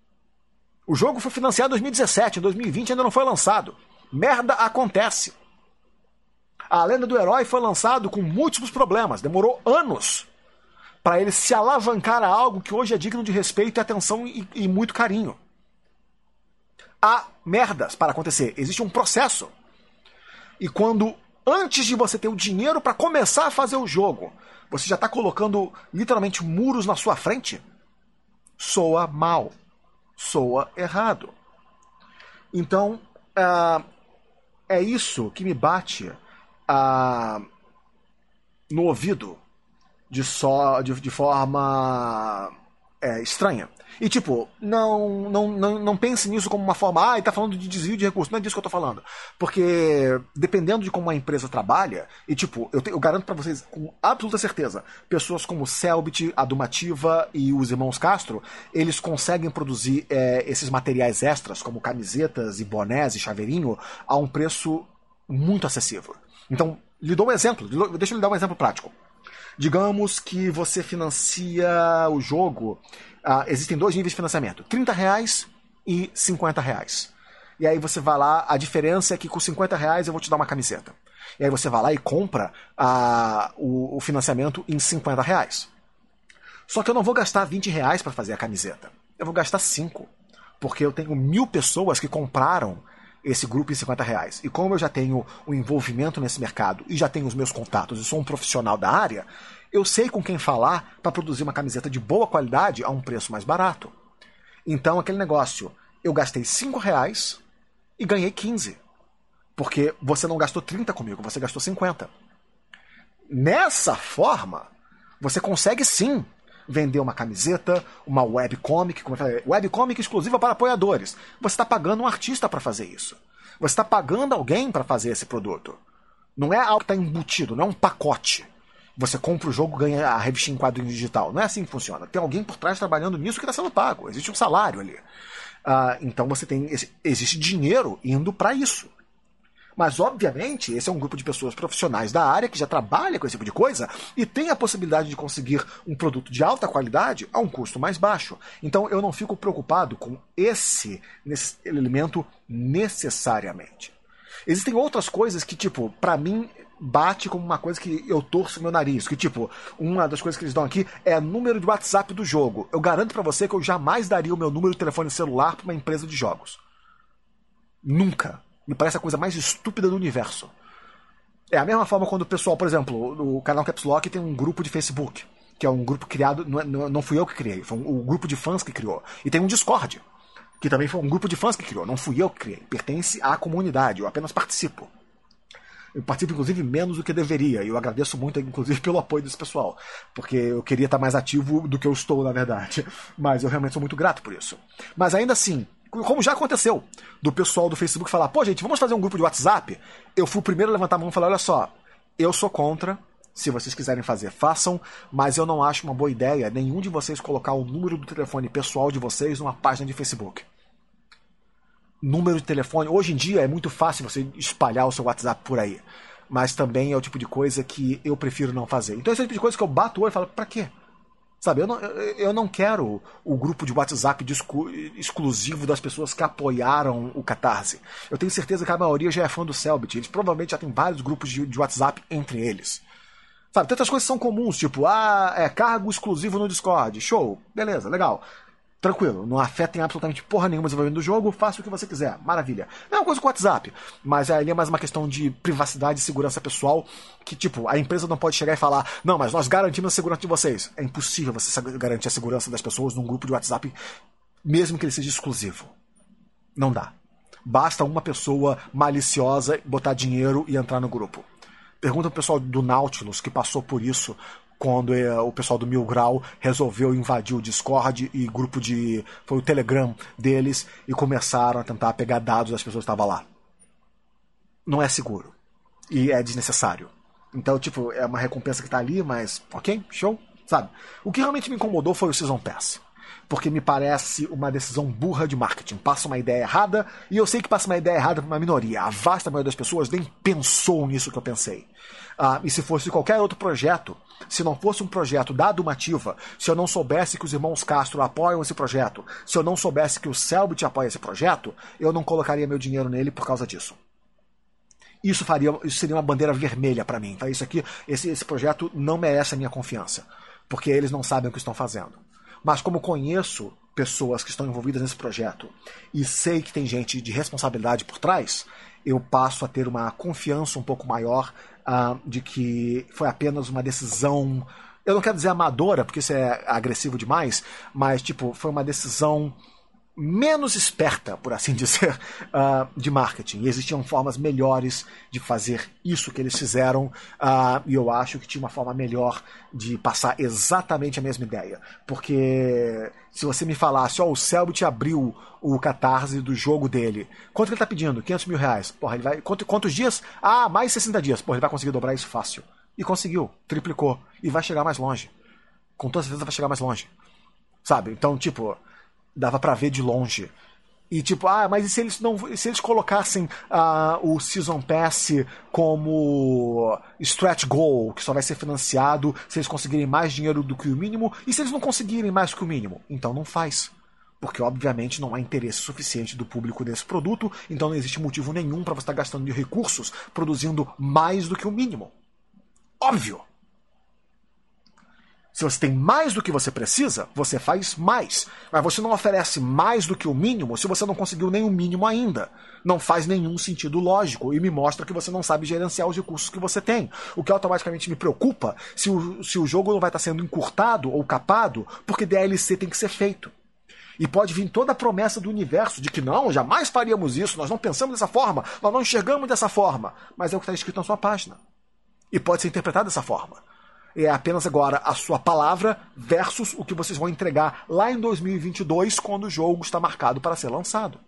O jogo foi financiado em 2017, em 2020 ainda não foi lançado. Merda acontece. A Lenda do Herói foi lançado com múltiplos problemas, demorou anos para ele se alavancar a algo que hoje é digno de respeito e atenção e muito carinho. Há merdas para acontecer. Existe um processo. E quando, antes de você ter o dinheiro para começar a fazer o jogo, você já está colocando literalmente muros na sua frente, soa mal. Soa errado. Então, é isso que me bate no ouvido de forma estranha. E tipo, não pense nisso como uma forma, ele tá falando de desvio de recursos. Não é disso que eu tô falando. Porque dependendo de como a empresa trabalha, e tipo, eu garanto pra vocês com absoluta certeza, pessoas como Selbit, a Dumativa e os irmãos Castro, eles conseguem produzir esses materiais extras, como camisetas e bonés e chaveirinho, a um preço muito acessível. Então, lhe dou um exemplo, deixa eu lhe dar um exemplo prático. Digamos que você financia o jogo. Existem 2 níveis de financiamento: R$30 e R$50. E aí você vai lá, a diferença é que com R$50 eu vou te dar uma camiseta. E aí você vai lá e compra o financiamento em R$50. Só que eu não vou gastar R$20 para fazer a camiseta. Eu vou gastar 5. Porque eu tenho 1000 pessoas que compraram esse grupo em R$50. E como eu já tenho um envolvimento nesse mercado e já tenho os meus contatos e sou um profissional da área, eu sei com quem falar para produzir uma camiseta de boa qualidade a um preço mais barato. Então aquele negócio, eu gastei R$5 e ganhei 15. Porque você não gastou 30 comigo, você gastou 50. Nessa forma, você consegue sim vender uma camiseta, uma webcomic, como eu falei, webcomic exclusiva para apoiadores. Você está pagando um artista para fazer isso. Você está pagando alguém para fazer esse produto. Não é algo que está embutido, não é um pacote. Você compra o jogo e ganha a revistinha em quadrinho digital. Não é assim que funciona. Tem alguém por trás trabalhando nisso que está sendo pago. Existe um salário ali. Então você existe dinheiro indo para isso. Mas, obviamente, esse é um grupo de pessoas profissionais da área que já trabalha com esse tipo de coisa e tem a possibilidade de conseguir um produto de alta qualidade a um custo mais baixo. Então, eu não fico preocupado com esse elemento necessariamente. Existem outras coisas que, tipo, pra mim, bate como uma coisa que eu torço meu nariz. Que, tipo, uma das coisas que eles dão aqui é número de WhatsApp do jogo. Eu garanto pra você que eu jamais daria o meu número de telefone celular pra uma empresa de jogos. Nunca. Me parece a coisa mais estúpida do universo. É a mesma forma quando o pessoal, por exemplo, o canal Caps Lock tem um grupo de Facebook, que é um grupo criado, não fui eu que criei, foi um grupo de fãs que criou. E tem um Discord, que também foi um grupo de fãs que criou, não fui eu que criei, pertence à comunidade, eu apenas participo. Eu participo, inclusive, menos do que deveria, e eu agradeço muito, inclusive, pelo apoio desse pessoal, porque eu queria estar mais ativo do que eu estou, na verdade. Mas eu realmente sou muito grato por isso. Mas ainda assim, como já aconteceu, do pessoal do Facebook falar, pô, gente, vamos fazer um grupo de WhatsApp? Eu fui o primeiro a levantar a mão e falar, olha só, eu sou contra, se vocês quiserem fazer, façam, mas eu não acho uma boa ideia nenhum de vocês colocar o número do telefone pessoal de vocês numa página de Facebook. Número de telefone, hoje em dia é muito fácil você espalhar o seu WhatsApp por aí, mas também é o tipo de coisa que eu prefiro não fazer. Então esse é o tipo de coisa que eu bato o olho e falo, pra quê? Sabe, eu não quero o grupo de WhatsApp exclusivo das pessoas que apoiaram o Catarse. Eu tenho certeza que a maioria já é fã do Cellbit. Eles provavelmente já tem vários grupos de WhatsApp entre eles. Sabe, tantas coisas são comuns, tipo, cargo exclusivo no Discord. Show, beleza, legal. Tranquilo, não afeta em absolutamente porra nenhuma o desenvolvimento do jogo, faça o que você quiser, maravilha. É uma coisa com o WhatsApp, mas ali é mais uma questão de privacidade e segurança pessoal, que tipo, a empresa não pode chegar e falar, não, mas nós garantimos a segurança de vocês. É impossível você garantir a segurança das pessoas num grupo de WhatsApp, mesmo que ele seja exclusivo. Não dá. Basta uma pessoa maliciosa botar dinheiro e entrar no grupo. Pergunta pro pessoal do Nautilus, que passou por isso, quando o pessoal do Mil Grau resolveu invadir o Discord e grupo de... foi o Telegram deles e começaram a tentar pegar dados das pessoas que estavam lá. Não é seguro. E é desnecessário. Então, tipo, é uma recompensa que tá ali, mas ok, show, sabe? O que realmente me incomodou foi o Season Pass. Porque me parece uma decisão burra de marketing. Passa uma ideia errada, e eu sei que passa uma ideia errada para uma minoria. A vasta maioria das pessoas nem pensou nisso que eu pensei. E se fosse qualquer outro projeto, se não fosse um projeto da Dumativa, se eu não soubesse que os irmãos Castro apoiam esse projeto, se eu não soubesse que o Cellbit apoia esse projeto, eu não colocaria meu dinheiro nele por causa disso. Isso seria uma bandeira vermelha para mim. Tá? Esse projeto não merece a minha confiança, porque eles não sabem o que estão fazendo. Mas como conheço pessoas que estão envolvidas nesse projeto e sei que tem gente de responsabilidade por trás, eu passo a ter uma confiança um pouco maior de que foi apenas uma decisão, eu não quero dizer amadora, porque isso é agressivo demais, mas tipo, foi uma decisão menos esperta, por assim dizer, de marketing. E existiam formas melhores de fazer isso que eles fizeram, e eu acho que tinha uma forma melhor de passar exatamente a mesma ideia. Porque se você me falasse, o Cellbit abriu o Catarse do jogo dele, quanto que ele tá pedindo? 500 mil reais. Porra, ele vai... Quantos dias? Mais 60 dias. Porra, ele vai conseguir dobrar isso fácil. E conseguiu, triplicou. E vai chegar mais longe. Com toda certeza vai chegar mais longe. Sabe? Então, tipo... dava pra ver de longe. E tipo, mas e se eles colocassem o Season Pass como stretch goal, que só vai ser financiado se eles conseguirem mais dinheiro do que o mínimo, e se eles não conseguirem mais que o mínimo? Então não faz. Porque obviamente não há interesse suficiente do público nesse produto, então não existe motivo nenhum para você estar gastando de recursos produzindo mais do que o mínimo. Óbvio! Se você tem mais do que você precisa, você faz mais. Mas você não oferece mais do que o mínimo se você não conseguiu nem o mínimo ainda. Não faz nenhum sentido lógico e me mostra que você não sabe gerenciar os recursos que você tem. O que automaticamente me preocupa se o jogo não vai estar sendo encurtado ou capado porque DLC tem que ser feito. E pode vir toda a promessa do universo de que não, jamais faríamos isso, nós não pensamos dessa forma, nós não enxergamos dessa forma. Mas é o que está escrito na sua página. E pode ser interpretado dessa forma. É apenas agora a sua palavra versus o que vocês vão entregar lá em 2022, quando o jogo está marcado para ser lançado.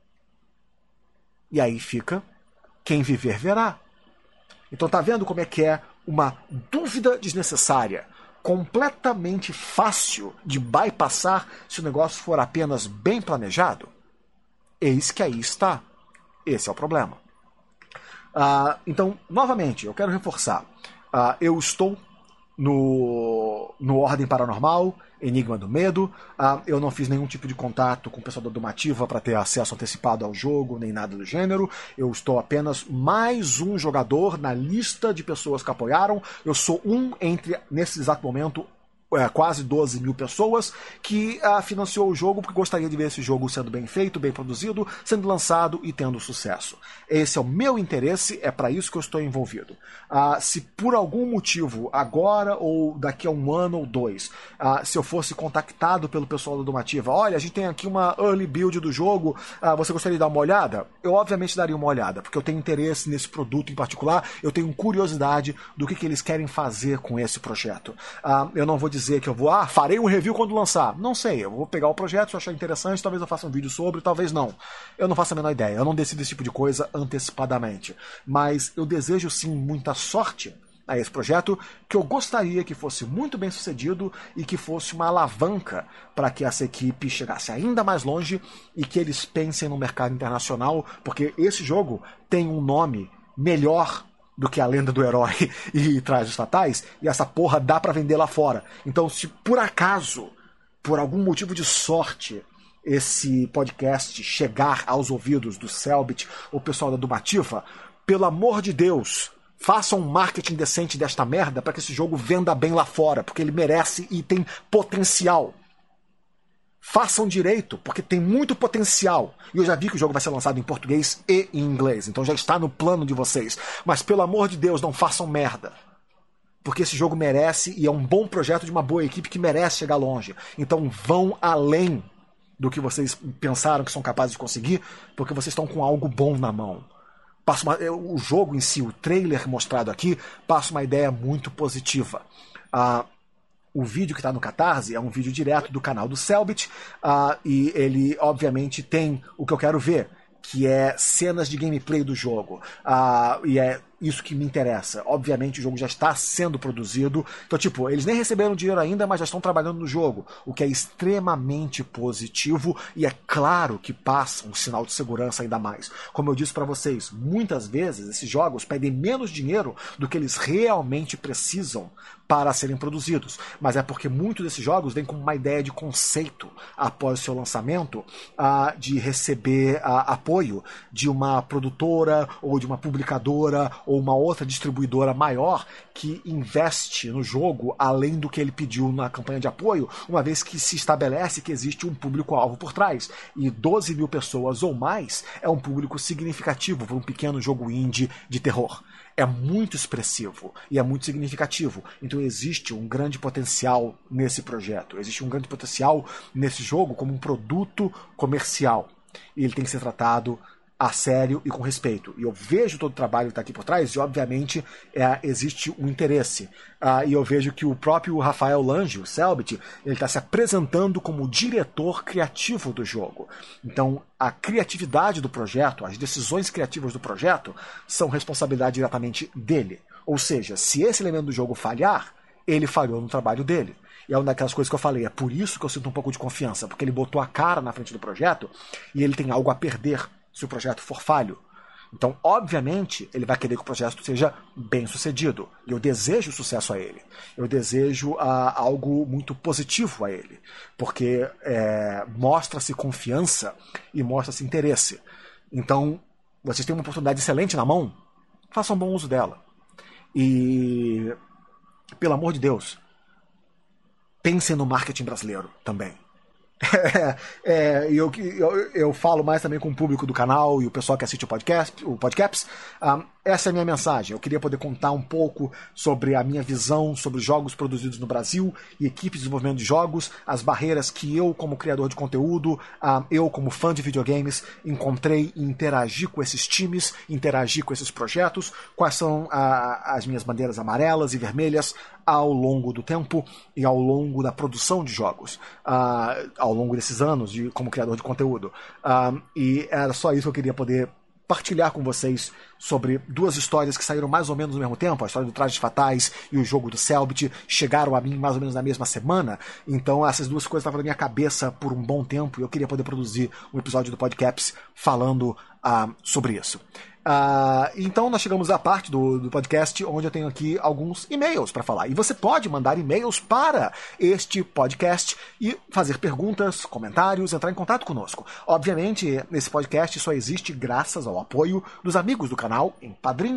E aí fica, quem viver verá. Então tá vendo como é que é uma dúvida desnecessária, completamente fácil de bypassar se o negócio for apenas bem planejado? Eis que aí está. Esse é o problema. Então, novamente, eu quero reforçar. Eu estou no Ordem Paranormal, Enigma do Medo. Eu não fiz nenhum tipo de contato com o pessoal da Domativa para ter acesso antecipado ao jogo, nem nada do gênero. Eu estou apenas mais um jogador na lista de pessoas que apoiaram. Eu sou nesse exato momento, quase 12 mil pessoas que financiou o jogo porque gostaria de ver esse jogo sendo bem feito, bem produzido, sendo lançado e tendo sucesso. Esse é o meu interesse, é para isso que eu estou envolvido. Se por algum motivo, agora ou daqui a um ano ou dois, se eu fosse contactado pelo pessoal da Domativa, olha, a gente tem aqui uma early build do jogo, você gostaria de dar uma olhada? Eu obviamente daria uma olhada, porque eu tenho interesse nesse produto em particular, eu tenho curiosidade do que eles querem fazer com esse projeto. Eu não vou dizer que eu vou, farei um review quando lançar. Não sei, eu vou pegar o projeto, se eu achar interessante, talvez eu faça um vídeo sobre, talvez não. Eu não faço a menor ideia, eu não decido esse tipo de coisa antecipadamente. Mas eu desejo sim muita sorte a esse projeto, que eu gostaria que fosse muito bem sucedido e que fosse uma alavanca para que essa equipe chegasse ainda mais longe e que eles pensem no mercado internacional, porque esse jogo tem um nome melhor do que a Lenda do Herói e Trajes Fatais, e essa porra dá pra vender lá fora. Então, se por acaso, por algum motivo de sorte, esse podcast chegar aos ouvidos do Cellbit ou pessoal da Domativa, pelo amor de Deus, façam um marketing decente desta merda para que esse jogo venda bem lá fora, porque ele merece e tem potencial. Façam direito, porque tem muito potencial. E eu já vi que o jogo vai ser lançado em português e em inglês, então já está no plano de vocês. Mas pelo amor de Deus, não façam merda. Porque esse jogo merece e é um bom projeto de uma boa equipe que merece chegar longe. Então vão além do que vocês pensaram que são capazes de conseguir, porque vocês estão com algo bom na mão. O jogo em si, o trailer mostrado aqui, passa uma ideia muito positiva. O vídeo que está no Catarse é um vídeo direto do canal do Cellbit, e ele, obviamente, tem o que eu quero ver, que é cenas de gameplay do jogo. E é isso que me interessa. Obviamente, o jogo já está sendo produzido. Então, tipo, eles nem receberam dinheiro ainda, mas já estão trabalhando no jogo, o que é extremamente positivo e é claro que passa um sinal de segurança ainda mais. Como eu disse para vocês, muitas vezes esses jogos pedem menos dinheiro do que eles realmente precisam para serem produzidos. Mas é porque muitos desses jogos vêm com uma ideia de conceito após o seu lançamento, de receber apoio de uma produtora ou de uma publicadora ou uma outra distribuidora maior que investe no jogo além do que ele pediu na campanha de apoio, uma vez que se estabelece que existe um público-alvo por trás. E 12 mil pessoas ou mais é um público significativo para um pequeno jogo indie de terror. É muito expressivo e é muito significativo. Então existe um grande potencial nesse projeto. Existe um grande potencial nesse jogo como um produto comercial. E ele tem que ser tratado a sério e com respeito. E eu vejo todo o trabalho que está aqui por trás e, obviamente, existe um interesse. E eu vejo que o próprio Rafael Lange, o Cellbit, ele está se apresentando como diretor criativo do jogo. Então, a criatividade do projeto, as decisões criativas do projeto, são responsabilidade diretamente dele. Ou seja, se esse elemento do jogo falhar, ele falhou no trabalho dele. E é uma daquelas coisas que eu falei, é por isso que eu sinto um pouco de confiança, porque ele botou a cara na frente do projeto e ele tem algo a perder se o projeto for falho. Então, obviamente, ele vai querer que o projeto seja bem sucedido. E eu desejo sucesso a ele. Eu desejo algo muito positivo a ele. Porque mostra-se confiança e mostra-se interesse. Então, vocês têm uma oportunidade excelente na mão, façam bom uso dela. E, pelo amor de Deus, pensem no marketing brasileiro também. Eu falo mais também com o público do canal e o pessoal que assiste o Podcaps. Essa é a minha mensagem. Eu queria poder contar um pouco sobre a minha visão sobre jogos produzidos no Brasil e equipes de desenvolvimento de jogos, as barreiras que eu, como criador de conteúdo, eu, como fã de videogames, encontrei e interagi com esses times, interagi com esses projetos, quais são as minhas bandeiras amarelas e vermelhas ao longo do tempo e ao longo da produção de jogos, ao longo desses anos como criador de conteúdo. E era só isso que eu queria poder partilhar com vocês sobre duas histórias que saíram mais ou menos ao mesmo tempo. A história do Trajes Fatais e o jogo do Cellbit chegaram a mim mais ou menos na mesma semana. Então essas duas coisas estavam na minha cabeça por um bom tempo e eu queria poder produzir um episódio do Podcaps falando sobre isso. Então nós chegamos à parte do podcast onde eu tenho aqui alguns e-mails para falar. E você pode mandar e-mails para este podcast e fazer perguntas, comentários, entrar em contato conosco. Obviamente, esse podcast só existe graças ao apoio dos amigos do canal em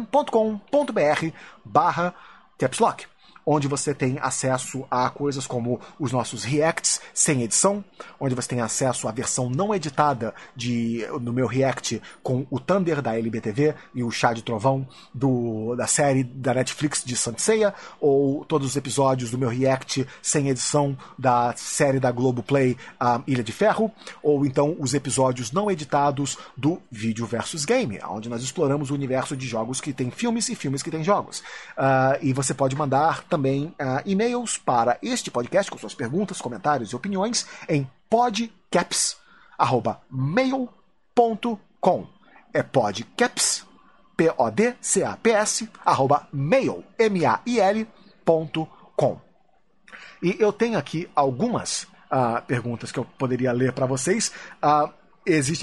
padrim.com.br/capslock, onde você tem acesso a coisas como os nossos reacts sem edição, onde você tem acesso à versão não editada do meu react com o Thunder da LBTV e o Chá de Trovão da série da Netflix de Saint Seiya, ou todos os episódios do meu react sem edição da série da Globoplay, a Ilha de Ferro, ou então os episódios não editados do Vídeo versus Game, onde nós exploramos o universo de jogos que tem filmes e filmes que tem jogos. E você pode mandar também e-mails para este podcast com suas perguntas, comentários e opiniões em podcaps@mail.com. É podcaps, PODCAPS, @mail.com. E eu tenho aqui algumas perguntas que eu poderia ler para vocês. Existe,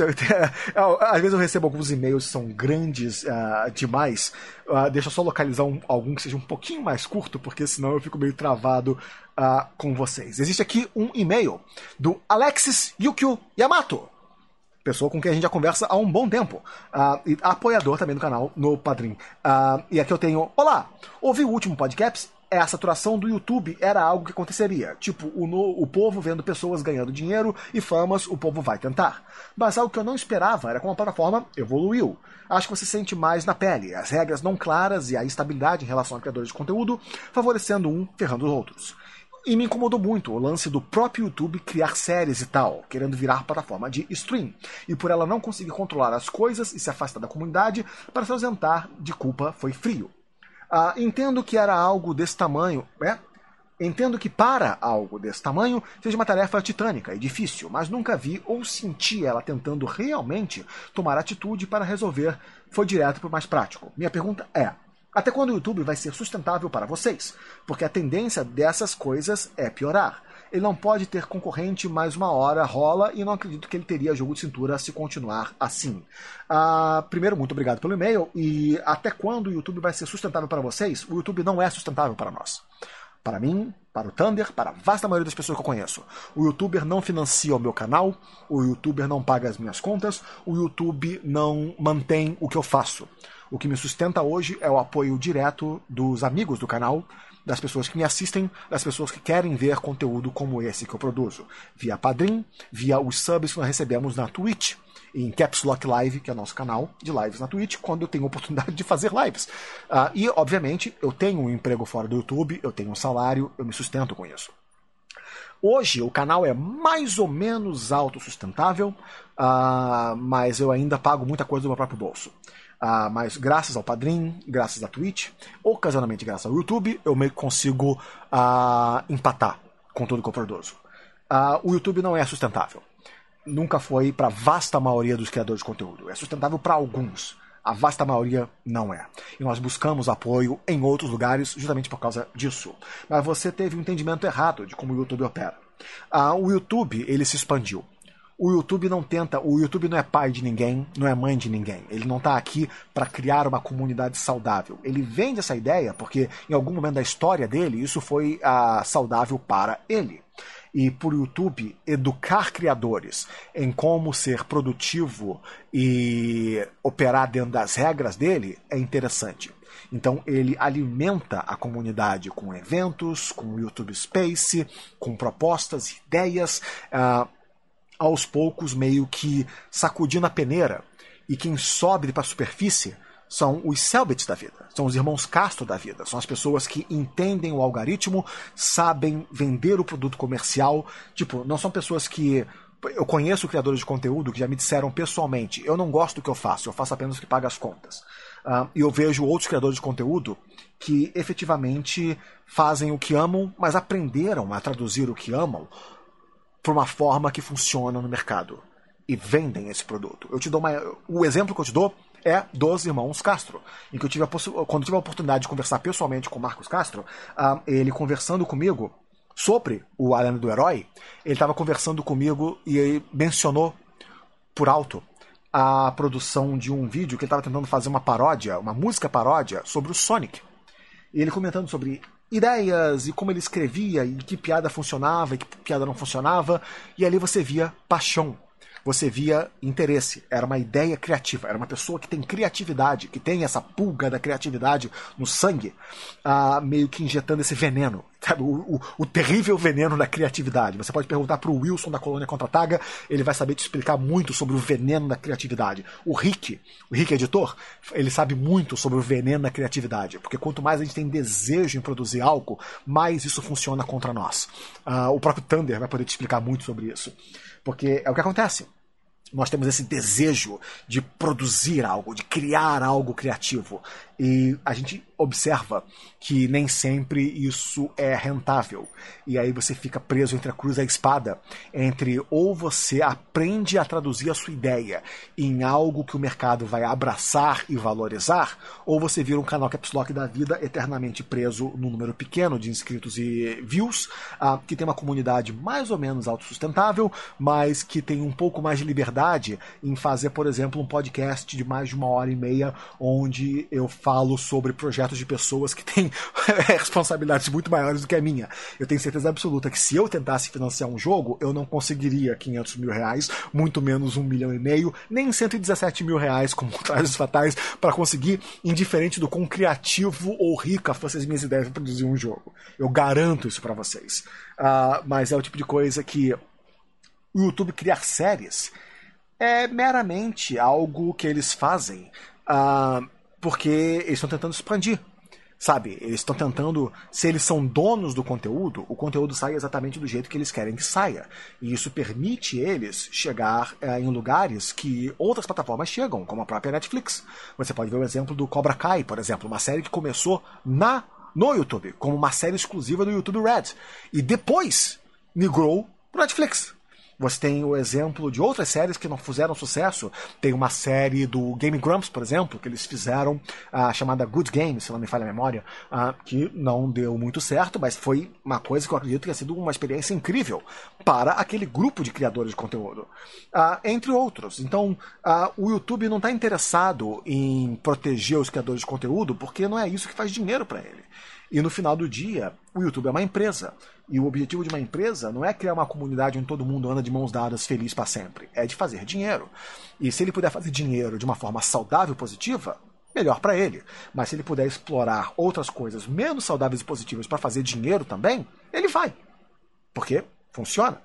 às vezes eu recebo alguns e-mails que são grandes demais. Deixa eu só localizar algum que seja um pouquinho mais curto, porque senão eu fico meio travado com vocês. Existe aqui um e-mail do Alexis Yukio Yamato, pessoa com quem a gente já conversa há um bom tempo, e apoiador também do canal no Padrim. E aqui eu tenho: olá, ouvi o último podcast. A saturação do YouTube era algo que aconteceria. Tipo, o povo vendo pessoas ganhando dinheiro e famas, o povo vai tentar. Mas algo que eu não esperava era como a plataforma evoluiu. Acho que você sente mais na pele, as regras não claras e a instabilidade em relação a criadores de conteúdo, favorecendo um, ferrando os outros. E me incomodou muito o lance do próprio YouTube criar séries e tal, querendo virar plataforma de stream. E por ela não conseguir controlar as coisas e se afastar da comunidade, para se ausentar de culpa foi frio. Entendo que era algo desse tamanho, Entendo que para algo desse tamanho seja uma tarefa titânica e difícil, mas nunca vi ou senti ela tentando realmente tomar atitude para resolver. Foi direto para o mais prático. Minha pergunta é: até quando o YouTube vai ser sustentável para vocês? Porque a tendência dessas coisas é piorar. Ele não pode ter concorrente mais uma hora, rola, e não acredito que ele teria jogo de cintura se continuar assim. Primeiro, muito obrigado pelo e-mail. E até quando o YouTube vai ser sustentável para vocês? O YouTube não é sustentável para nós. Para mim, para o Thunder, para a vasta maioria das pessoas que eu conheço. O YouTuber não financia o meu canal, o YouTuber não paga as minhas contas, o YouTube não mantém o que eu faço. O que me sustenta hoje é o apoio direto dos amigos do canal, das pessoas que me assistem, das pessoas que querem ver conteúdo como esse que eu produzo. Via Padrim, via os subs que nós recebemos na Twitch, em Caps Lock Live, que é o nosso canal de lives na Twitch, quando eu tenho a oportunidade de fazer lives. E, obviamente, eu tenho um emprego fora do YouTube, eu tenho um salário, eu me sustento com isso. Hoje o canal é mais ou menos autossustentável, mas eu ainda pago muita coisa do meu próprio bolso. Mas graças ao Padrim, graças à Twitch, ocasionalmente graças ao YouTube, eu meio que consigo empatar com tudo que eu produzo. O YouTube não é sustentável. Nunca foi para a vasta maioria dos criadores de conteúdo. É sustentável para alguns. A vasta maioria não é. E nós buscamos apoio em outros lugares justamente por causa disso. Mas você teve um entendimento errado de como o YouTube opera. O YouTube, ele se expandiu. O YouTube não é pai de ninguém, não é mãe de ninguém. Ele não está aqui para criar uma comunidade saudável. Ele vende essa ideia porque em algum momento da história dele isso foi saudável para ele. E por YouTube, educar criadores em como ser produtivo e operar dentro das regras dele é interessante. Então ele alimenta a comunidade com eventos, com YouTube Space, com propostas, ideias, aos poucos meio que sacudindo a peneira. E quem sobe para a superfície são os Selbits da vida, são os irmãos Castro da vida, são as pessoas que entendem o algoritmo, sabem vender o produto comercial. Tipo, não são pessoas que... Eu conheço criadores de conteúdo que já me disseram pessoalmente: eu não gosto do que eu faço apenas o que paga as contas. E eu vejo outros criadores de conteúdo que efetivamente fazem o que amam, mas aprenderam a traduzir o que amam para uma forma que funciona no mercado e vendem esse produto. O exemplo que eu te dou é dos irmãos Castro, em que quando eu tive a oportunidade de conversar pessoalmente com o Marcos Castro, ele conversando comigo sobre o Arena do Herói, ele estava conversando comigo e ele mencionou por alto a produção de um vídeo que ele estava tentando fazer uma paródia, uma música paródia sobre o Sonic. E ele comentando sobre ideias e como ele escrevia e que piada funcionava e que piada não funcionava. E ali você via paixão. Você via interesse, era uma ideia criativa, era uma pessoa que tem criatividade, que tem essa pulga da criatividade no sangue, meio que injetando esse veneno, sabe? O terrível veneno da criatividade. Você pode perguntar para o Wilson da Colônia Contra-Ataca, ele vai saber te explicar muito sobre o veneno da criatividade. O Rick editor, ele sabe muito sobre o veneno da criatividade, porque quanto mais a gente tem desejo em produzir algo, mais isso funciona contra nós. O próprio Thunder vai poder te explicar muito sobre isso, porque é o que acontece. Nós temos esse desejo de produzir algo, de criar algo criativo. E a gente observa que nem sempre isso é rentável. E aí você fica preso entre a cruz e a espada, entre ou você aprende a traduzir a sua ideia em algo que o mercado vai abraçar e valorizar, ou você vira um canal Caps Lock da vida eternamente preso num número pequeno de inscritos e views, que tem uma comunidade mais ou menos autossustentável, mas que tem um pouco mais de liberdade em fazer, por exemplo, um podcast de mais de 1h30, onde eu falo sobre projetos de pessoas que têm responsabilidades muito maiores do que a minha. Eu tenho certeza absoluta que se eu tentasse financiar um jogo, eu não conseguiria 500 mil reais, muito menos 1,5 milhão, nem 117 mil reais como Trajes Fatais para conseguir, indiferente do quão criativo ou rica fossem as minhas ideias para produzir um jogo. Eu garanto isso para vocês. Mas é o tipo de coisa que o YouTube criar séries é meramente algo que eles fazem porque eles estão tentando expandir, sabe? Eles estão tentando, se eles são donos do conteúdo, o conteúdo sai exatamente do jeito que eles querem que saia. E isso permite eles chegar em lugares que outras plataformas chegam, como a própria Netflix. Você pode ver o exemplo do Cobra Kai, por exemplo, uma série que começou no YouTube, como uma série exclusiva do YouTube Red. E depois migrou para Netflix. Você tem o exemplo de outras séries que não fizeram sucesso. Tem uma série do Game Grumps, por exemplo, que eles fizeram, chamada Good Game, se não me falha a memória, que não deu muito certo, mas foi uma coisa que eu acredito que tenha sido uma experiência incrível para aquele grupo de criadores de conteúdo. Entre outros. Então, o YouTube não está interessado em proteger os criadores de conteúdo, porque não é isso que faz dinheiro para ele. E no final do dia, o YouTube é uma empresa. E o objetivo de uma empresa não é criar uma comunidade onde todo mundo anda de mãos dadas feliz para sempre. É de fazer dinheiro. E se ele puder fazer dinheiro de uma forma saudável e positiva, melhor para ele. Mas se ele puder explorar outras coisas menos saudáveis e positivas para fazer dinheiro também, ele vai. Porque funciona.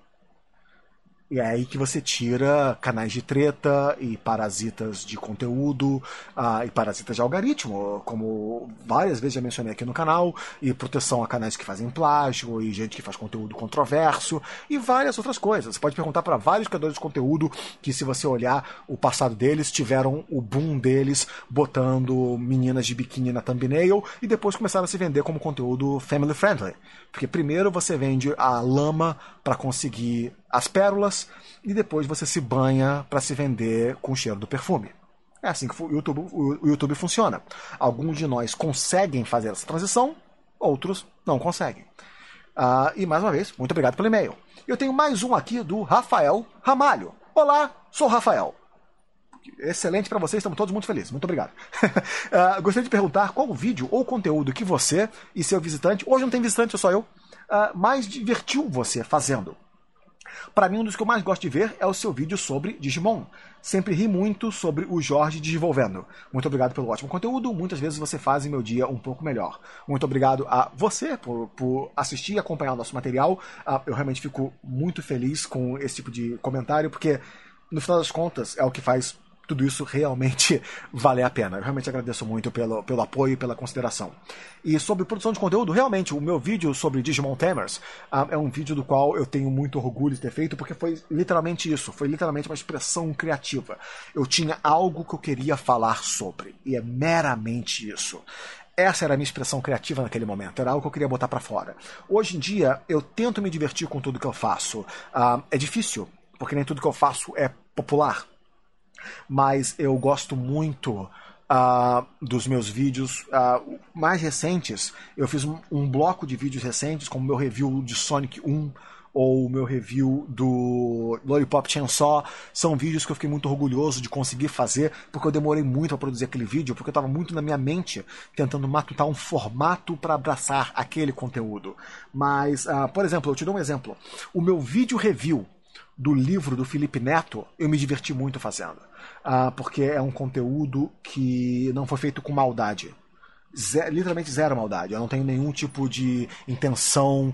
E é aí que você tira canais de treta e parasitas de conteúdo e parasitas de algoritmo, como várias vezes já mencionei aqui no canal, e proteção a canais que fazem plágio, e gente que faz conteúdo controverso, e várias outras coisas. Você pode perguntar para vários criadores de conteúdo que, se você olhar o passado deles, tiveram o boom deles botando meninas de biquíni na thumbnail, e depois começaram a se vender como conteúdo family friendly. Porque primeiro você vende a lama para conseguir as pérolas, e depois você se banha para se vender com o cheiro do perfume. É assim que o YouTube funciona. Alguns de nós conseguem fazer essa transição, outros não conseguem. E mais uma vez, muito obrigado pelo e-mail. Eu tenho mais um aqui do Rafael Ramalho. Olá, sou o Rafael. Excelente para vocês, estamos todos muito felizes. Muito obrigado. Gostaria de perguntar qual o vídeo ou conteúdo que você e seu visitante, hoje não tem visitante, sou só eu, mais divertiu você fazendo. Para mim, um dos que eu mais gosto de ver é o seu vídeo sobre Digimon. Sempre ri muito sobre o Jorge desenvolvendo. Muito obrigado pelo ótimo conteúdo. Muitas vezes você faz meu dia um pouco melhor. Muito obrigado a você por assistir e acompanhar o nosso material. Eu realmente fico muito feliz com esse tipo de comentário, porque, no final das contas, é o que faz tudo isso realmente valer a pena. Eu realmente agradeço muito pelo apoio e pela consideração. E sobre produção de conteúdo, realmente, o meu vídeo sobre Digimon Tamers é um vídeo do qual eu tenho muito orgulho de ter feito, porque foi literalmente isso, foi literalmente uma expressão criativa. Eu tinha algo que eu queria falar sobre, e é meramente isso. Essa era a minha expressão criativa naquele momento, era algo que eu queria botar pra fora. Hoje em dia, eu tento me divertir com tudo que eu faço. É difícil, porque nem tudo que eu faço é popular. Mas eu gosto muito dos meus vídeos mais recentes. Eu fiz um bloco de vídeos recentes, como meu review de Sonic 1, ou o meu review do Lollipop Chainsaw, são vídeos que eu fiquei muito orgulhoso de conseguir fazer, porque eu demorei muito para produzir aquele vídeo, porque eu estava muito na minha mente tentando matutar um formato para abraçar aquele conteúdo. Mas, por exemplo, eu te dou um exemplo. O meu vídeo review do livro do Felipe Neto, eu me diverti muito fazendo. Porque é um conteúdo que não foi feito com maldade. Literalmente zero maldade. Eu não tenho nenhum tipo de intenção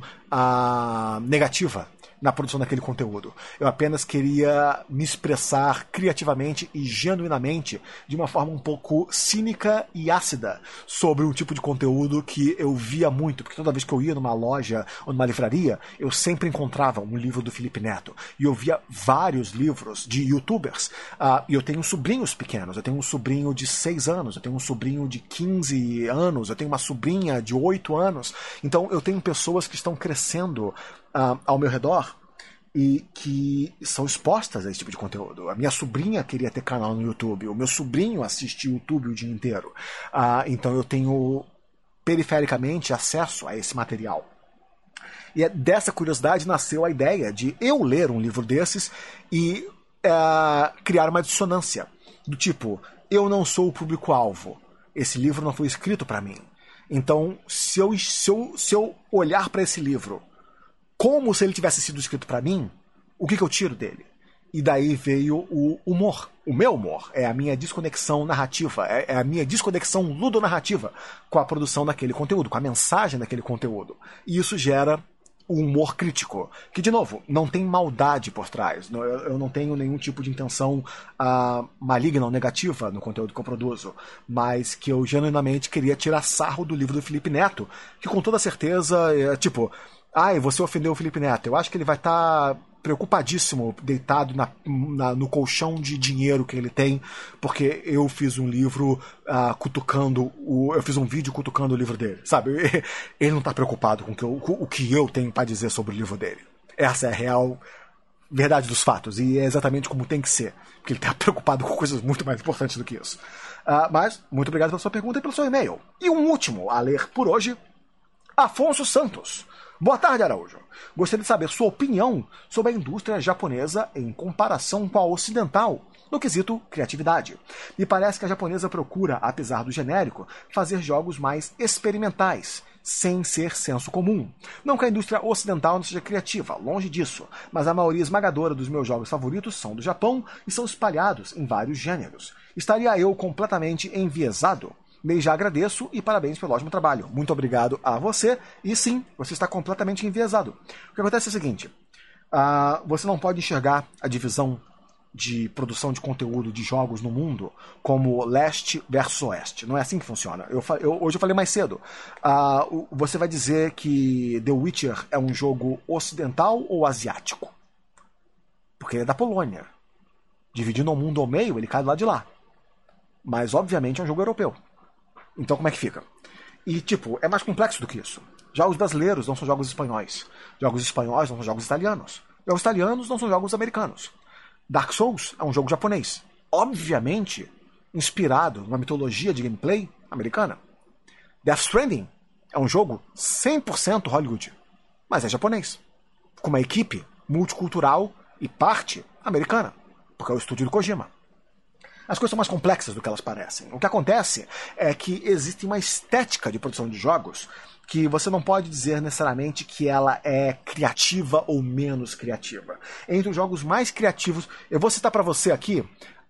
negativa na produção daquele conteúdo. Eu apenas queria me expressar criativamente e genuinamente de uma forma um pouco cínica e ácida sobre um tipo de conteúdo que eu via muito, porque toda vez que eu ia numa loja ou numa livraria, eu sempre encontrava um livro do Felipe Neto. E eu via vários livros de youtubers. E eu tenho sobrinhos pequenos. Eu tenho um sobrinho de 6 anos, eu tenho um sobrinho de 15 anos, eu tenho uma sobrinha de 8 anos. Então eu tenho pessoas que estão crescendo ao meu redor e que são expostas a esse tipo de conteúdo. A minha sobrinha queria ter canal no YouTube, o meu sobrinho assiste YouTube o dia inteiro. Então eu tenho perifericamente acesso a esse material. E dessa curiosidade nasceu a ideia de eu ler um livro desses e criar uma dissonância. Do tipo, eu não sou o público-alvo. Esse livro não foi escrito para mim. Então, se eu olhar para esse livro como se ele tivesse sido escrito para mim, o que eu tiro dele? E daí veio o humor. O meu humor é a minha desconexão narrativa, é a minha desconexão ludonarrativa com a produção daquele conteúdo, com a mensagem daquele conteúdo. E isso gera o humor crítico, que, de novo, não tem maldade por trás. Eu não tenho nenhum tipo de intenção maligna ou negativa no conteúdo que eu produzo, mas que eu genuinamente queria tirar sarro do livro do Felipe Neto, que com toda certeza você ofendeu o Felipe Neto. Eu acho que ele vai estar preocupadíssimo, deitado no colchão de dinheiro que ele tem, porque eu fiz um livro eu fiz um vídeo cutucando o livro dele, sabe? Ele não está preocupado com o que eu tenho para dizer sobre o livro dele. Essa é a real verdade dos fatos, e é exatamente como tem que ser, porque ele está preocupado com coisas muito mais importantes do que isso. Mas, muito obrigado pela sua pergunta e pelo seu e-mail. E um último a ler por hoje, Afonso Santos. Boa tarde, Araújo. Gostaria de saber sua opinião sobre a indústria japonesa em comparação com a ocidental, no quesito criatividade. Me parece que a japonesa procura, apesar do genérico, fazer jogos mais experimentais, sem ser senso comum. Não que a indústria ocidental não seja criativa, longe disso, mas a maioria esmagadora dos meus jogos favoritos são do Japão e são espalhados em vários gêneros. Estaria eu completamente enviesado? Bem, já agradeço e parabéns pelo ótimo trabalho. Muito obrigado a você. E sim, você está completamente enviesado. O que acontece é o seguinte. Você não pode enxergar a divisão de produção de conteúdo de jogos no mundo como leste versus oeste. Não é assim que funciona. Hoje eu falei mais cedo. Você vai dizer que The Witcher é um jogo ocidental ou asiático? Porque ele é da Polônia. Dividindo o mundo ao meio, ele cai do lado de lá. Mas, obviamente, é um jogo europeu. Então, como é que fica? E, é mais complexo do que isso. Jogos brasileiros não são jogos espanhóis. Jogos espanhóis não são jogos italianos. Jogos italianos não são jogos americanos. Dark Souls é um jogo japonês. Obviamente, inspirado numa mitologia de gameplay americana. Death Stranding é um jogo 100% Hollywood. Mas é japonês. Com uma equipe multicultural e parte americana. Porque é o estúdio do Kojima. As coisas são mais complexas do que elas parecem. O que acontece é que existe uma estética de produção de jogos que você não pode dizer necessariamente que ela é criativa ou menos criativa. Entre os jogos mais criativos, eu vou citar para você aqui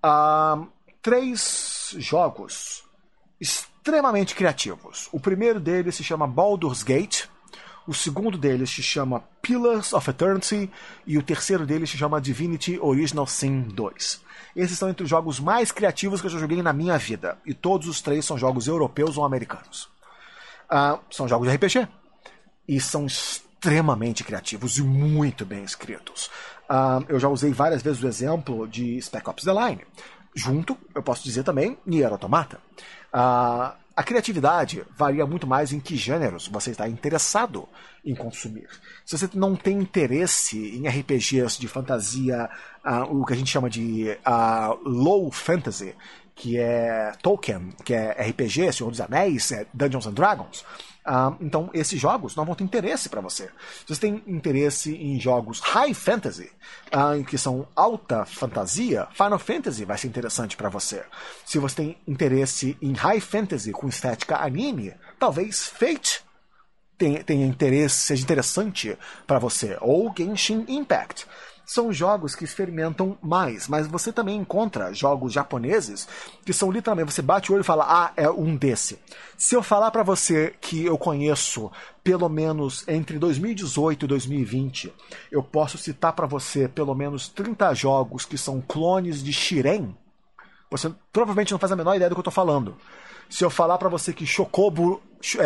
3 jogos extremamente criativos. O primeiro deles se chama Baldur's Gate, o segundo deles se chama Pillars of Eternity e o terceiro deles se chama Divinity Original Sin 2. Esses são entre os jogos mais criativos que eu já joguei na minha vida. E todos os 3 são jogos europeus ou americanos. São jogos de RPG. E são extremamente criativos e muito bem escritos. Eu já usei várias vezes o exemplo de Spec Ops The Line. Junto, eu posso dizer também, Nier Automata. A criatividade varia muito mais em que gêneros você está interessado em consumir. Se você não tem interesse em RPGs de fantasia, o que a gente chama de low fantasy, que é Tolkien, que é RPG, Senhor dos Anéis, Dungeons and Dragons, Então, esses jogos não vão ter interesse para você. Se você tem interesse em jogos high fantasy, que são alta fantasia, Final Fantasy vai ser interessante para você. Se você tem interesse em high fantasy com estética anime, talvez Fate tenha interesse, seja interessante para você, ou Genshin Impact. São jogos que experimentam mais, mas você também encontra jogos japoneses que são literalmente, você bate o olho e fala, é um desse. Se eu falar para você que eu conheço pelo menos entre 2018 e 2020, eu posso citar para você pelo menos 30 jogos que são clones de Shiren, você provavelmente não faz a menor ideia do que eu tô falando. Se eu falar para você que Chocobo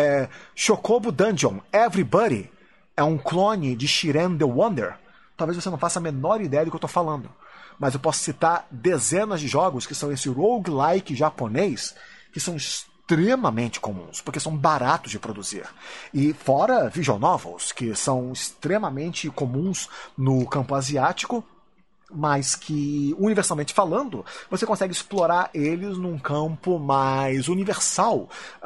Dungeon Everybody é um clone de Shiren the Wonder, talvez você não faça a menor ideia do que eu estou falando. Mas eu posso citar dezenas de jogos que são esse roguelike japonês, que são extremamente comuns, porque são baratos de produzir. E fora visual novels, que são extremamente comuns no campo asiático, mas que, universalmente falando, você consegue explorar eles num campo mais universal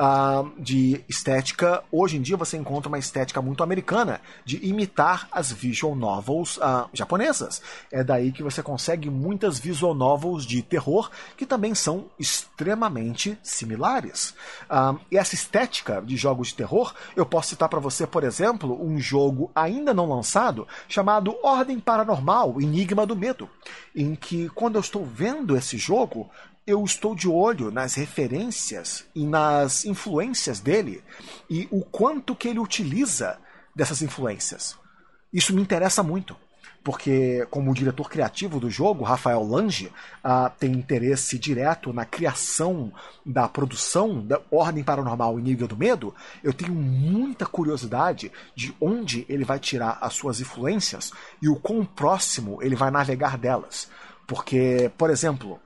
de estética. Hoje em dia você encontra uma estética muito americana de imitar as visual novels japonesas. É daí que você consegue muitas visual novels de terror que também são extremamente similares. E essa estética de jogos de terror, eu posso citar para você, por exemplo, um jogo ainda não lançado chamado Ordem Paranormal, Enigma do Medo, em que, quando eu estou vendo esse jogo, eu estou de olho nas referências e nas influências dele e o quanto que ele utiliza dessas influências. Isso me interessa muito, porque, como diretor criativo do jogo, Rafael Lange tem interesse direto na criação da produção da Ordem Paranormal Enigma do Medo. Eu tenho muita curiosidade de onde ele vai tirar as suas influências e o quão próximo ele vai navegar delas. Porque, por exemplo,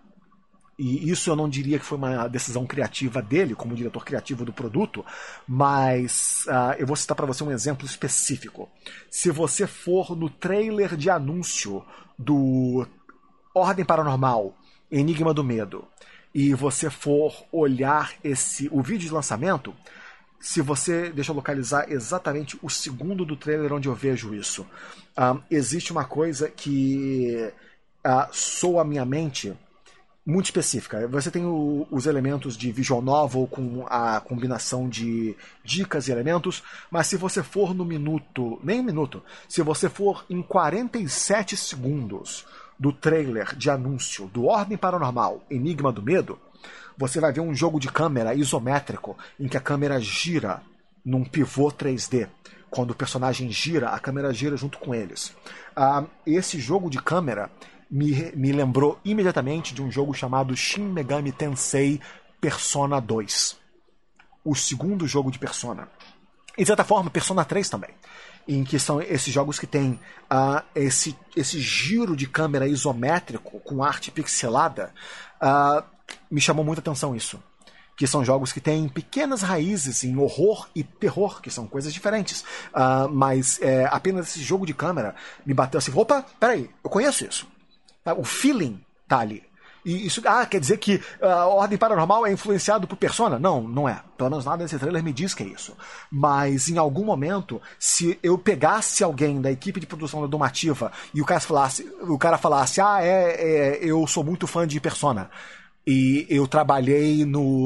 e isso eu não diria que foi uma decisão criativa dele, como diretor criativo do produto, mas eu vou citar para você um exemplo específico. Se você for no trailer de anúncio do Ordem Paranormal, Enigma do Medo, e você for olhar o vídeo de lançamento, se você... Deixa eu localizar exatamente o segundo do trailer onde eu vejo isso. Existe uma coisa que soa a minha mente muito específica. Você tem os elementos de visual novel com a combinação de dicas e elementos, mas se você for no minuto, nem um minuto, se você for em 47 segundos do trailer de anúncio do Ordem Paranormal Enigma do Medo, você vai ver um jogo de câmera isométrico em que a câmera gira num pivô 3D. Quando o personagem gira, a câmera gira junto com eles. Esse jogo de câmera me lembrou imediatamente de um jogo chamado Shin Megami Tensei Persona 2. O segundo jogo de Persona. E de certa forma, Persona 3 também. Em que são esses jogos que tem esse giro de câmera isométrico com arte pixelada. Me chamou muita atenção isso. Que são jogos que têm pequenas raízes em horror e terror, que são coisas diferentes. Mas apenas esse jogo de câmera me bateu assim, opa, peraí, eu conheço isso. O feeling tá ali. E isso quer dizer que a Ordem Paranormal é influenciado por Persona? Não, não é. Pelo menos nada nesse trailer me diz que é isso. Mas em algum momento, se eu pegasse alguém da equipe de produção da Domativa e o cara falasse, eu sou muito fã de Persona, e eu trabalhei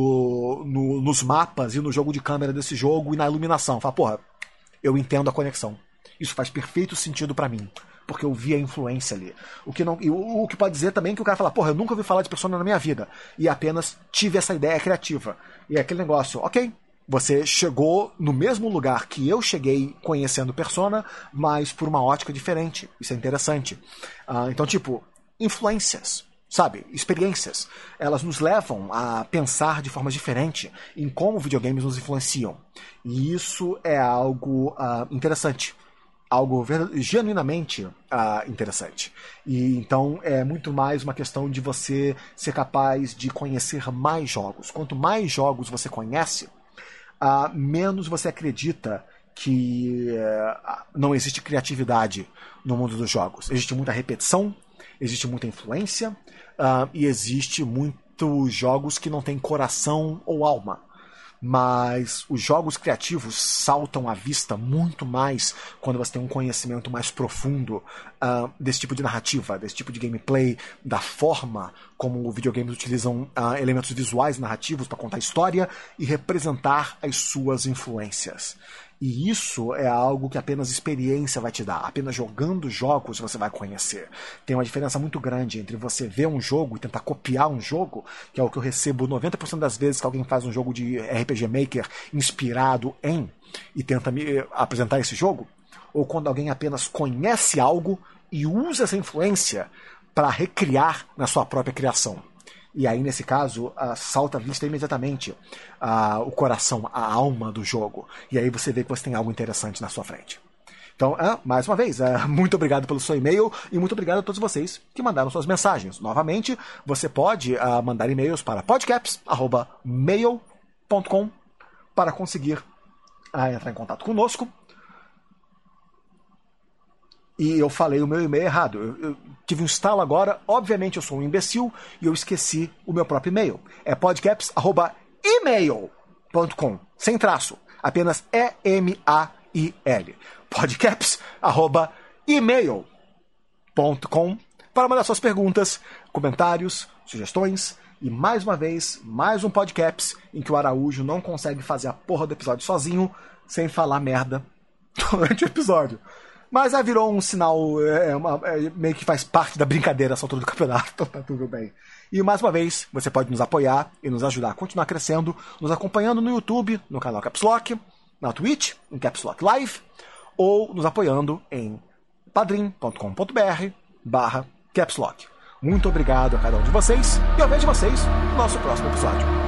nos mapas e no jogo de câmera desse jogo e na iluminação. Fala, porra, eu entendo a conexão. Isso faz perfeito sentido pra mim. Porque eu vi a influência ali. O que pode dizer também que o cara fala, porra, eu nunca ouvi falar de Persona na minha vida. E apenas tive essa ideia criativa. E é aquele negócio, ok, você chegou no mesmo lugar que eu cheguei conhecendo Persona, mas por uma ótica diferente. Isso é interessante. Então, influências, sabe? Experiências. Elas nos levam a pensar de forma diferente em como videogames nos influenciam. E isso é algo interessante. Algo genuinamente interessante. E então é muito mais uma questão de você ser capaz de conhecer mais jogos. Quanto mais jogos você conhece, menos você acredita que não existe criatividade no mundo dos jogos. Existe muita repetição, existe muita influência e existe muitos jogos que não têm coração ou alma. mas os jogos criativos saltam à vista muito mais quando você tem um conhecimento mais profundo desse tipo de narrativa, desse tipo de gameplay, da forma como videogames utilizam elementos visuais narrativos para contar história e representar as suas influências. E isso é algo que apenas experiência vai te dar. Apenas jogando jogos você vai conhecer. Tem uma diferença muito grande entre você ver um jogo e tentar copiar um jogo, que é o que eu recebo 90% das vezes que alguém faz um jogo de RPG Maker inspirado em e tenta me apresentar esse jogo, ou quando alguém apenas conhece algo e usa essa influência para recriar na sua própria criação. E aí, nesse caso, salta à vista imediatamente o coração, a alma do jogo. E aí você vê que você tem algo interessante na sua frente. Então, mais uma vez, muito obrigado pelo seu e-mail e muito obrigado a todos vocês que mandaram suas mensagens. Novamente, você pode mandar e-mails para podcaps@mail.com para conseguir entrar em contato conosco. E eu falei o meu e-mail errado. Eu tive um estalo agora. Obviamente eu sou um imbecil e eu esqueci o meu próprio e-mail. É podcaps@email.com. Sem traço. Apenas EMAIL. podcaps@email.com para mandar suas perguntas, comentários, sugestões. E mais uma vez, mais um Podcaps em que o Araújo não consegue fazer a porra do episódio sozinho sem falar merda durante o episódio. Mas virou um sinal, meio que faz parte da brincadeira essa altura do campeonato, então tá tudo bem. E mais uma vez, você pode nos apoiar e nos ajudar a continuar crescendo, nos acompanhando no YouTube, no canal Caps Lock, na Twitch, em Caps Lock Live, ou nos apoiando em padrim.com.br/Caps Lock. Muito obrigado a cada um de vocês e eu vejo vocês no nosso próximo episódio.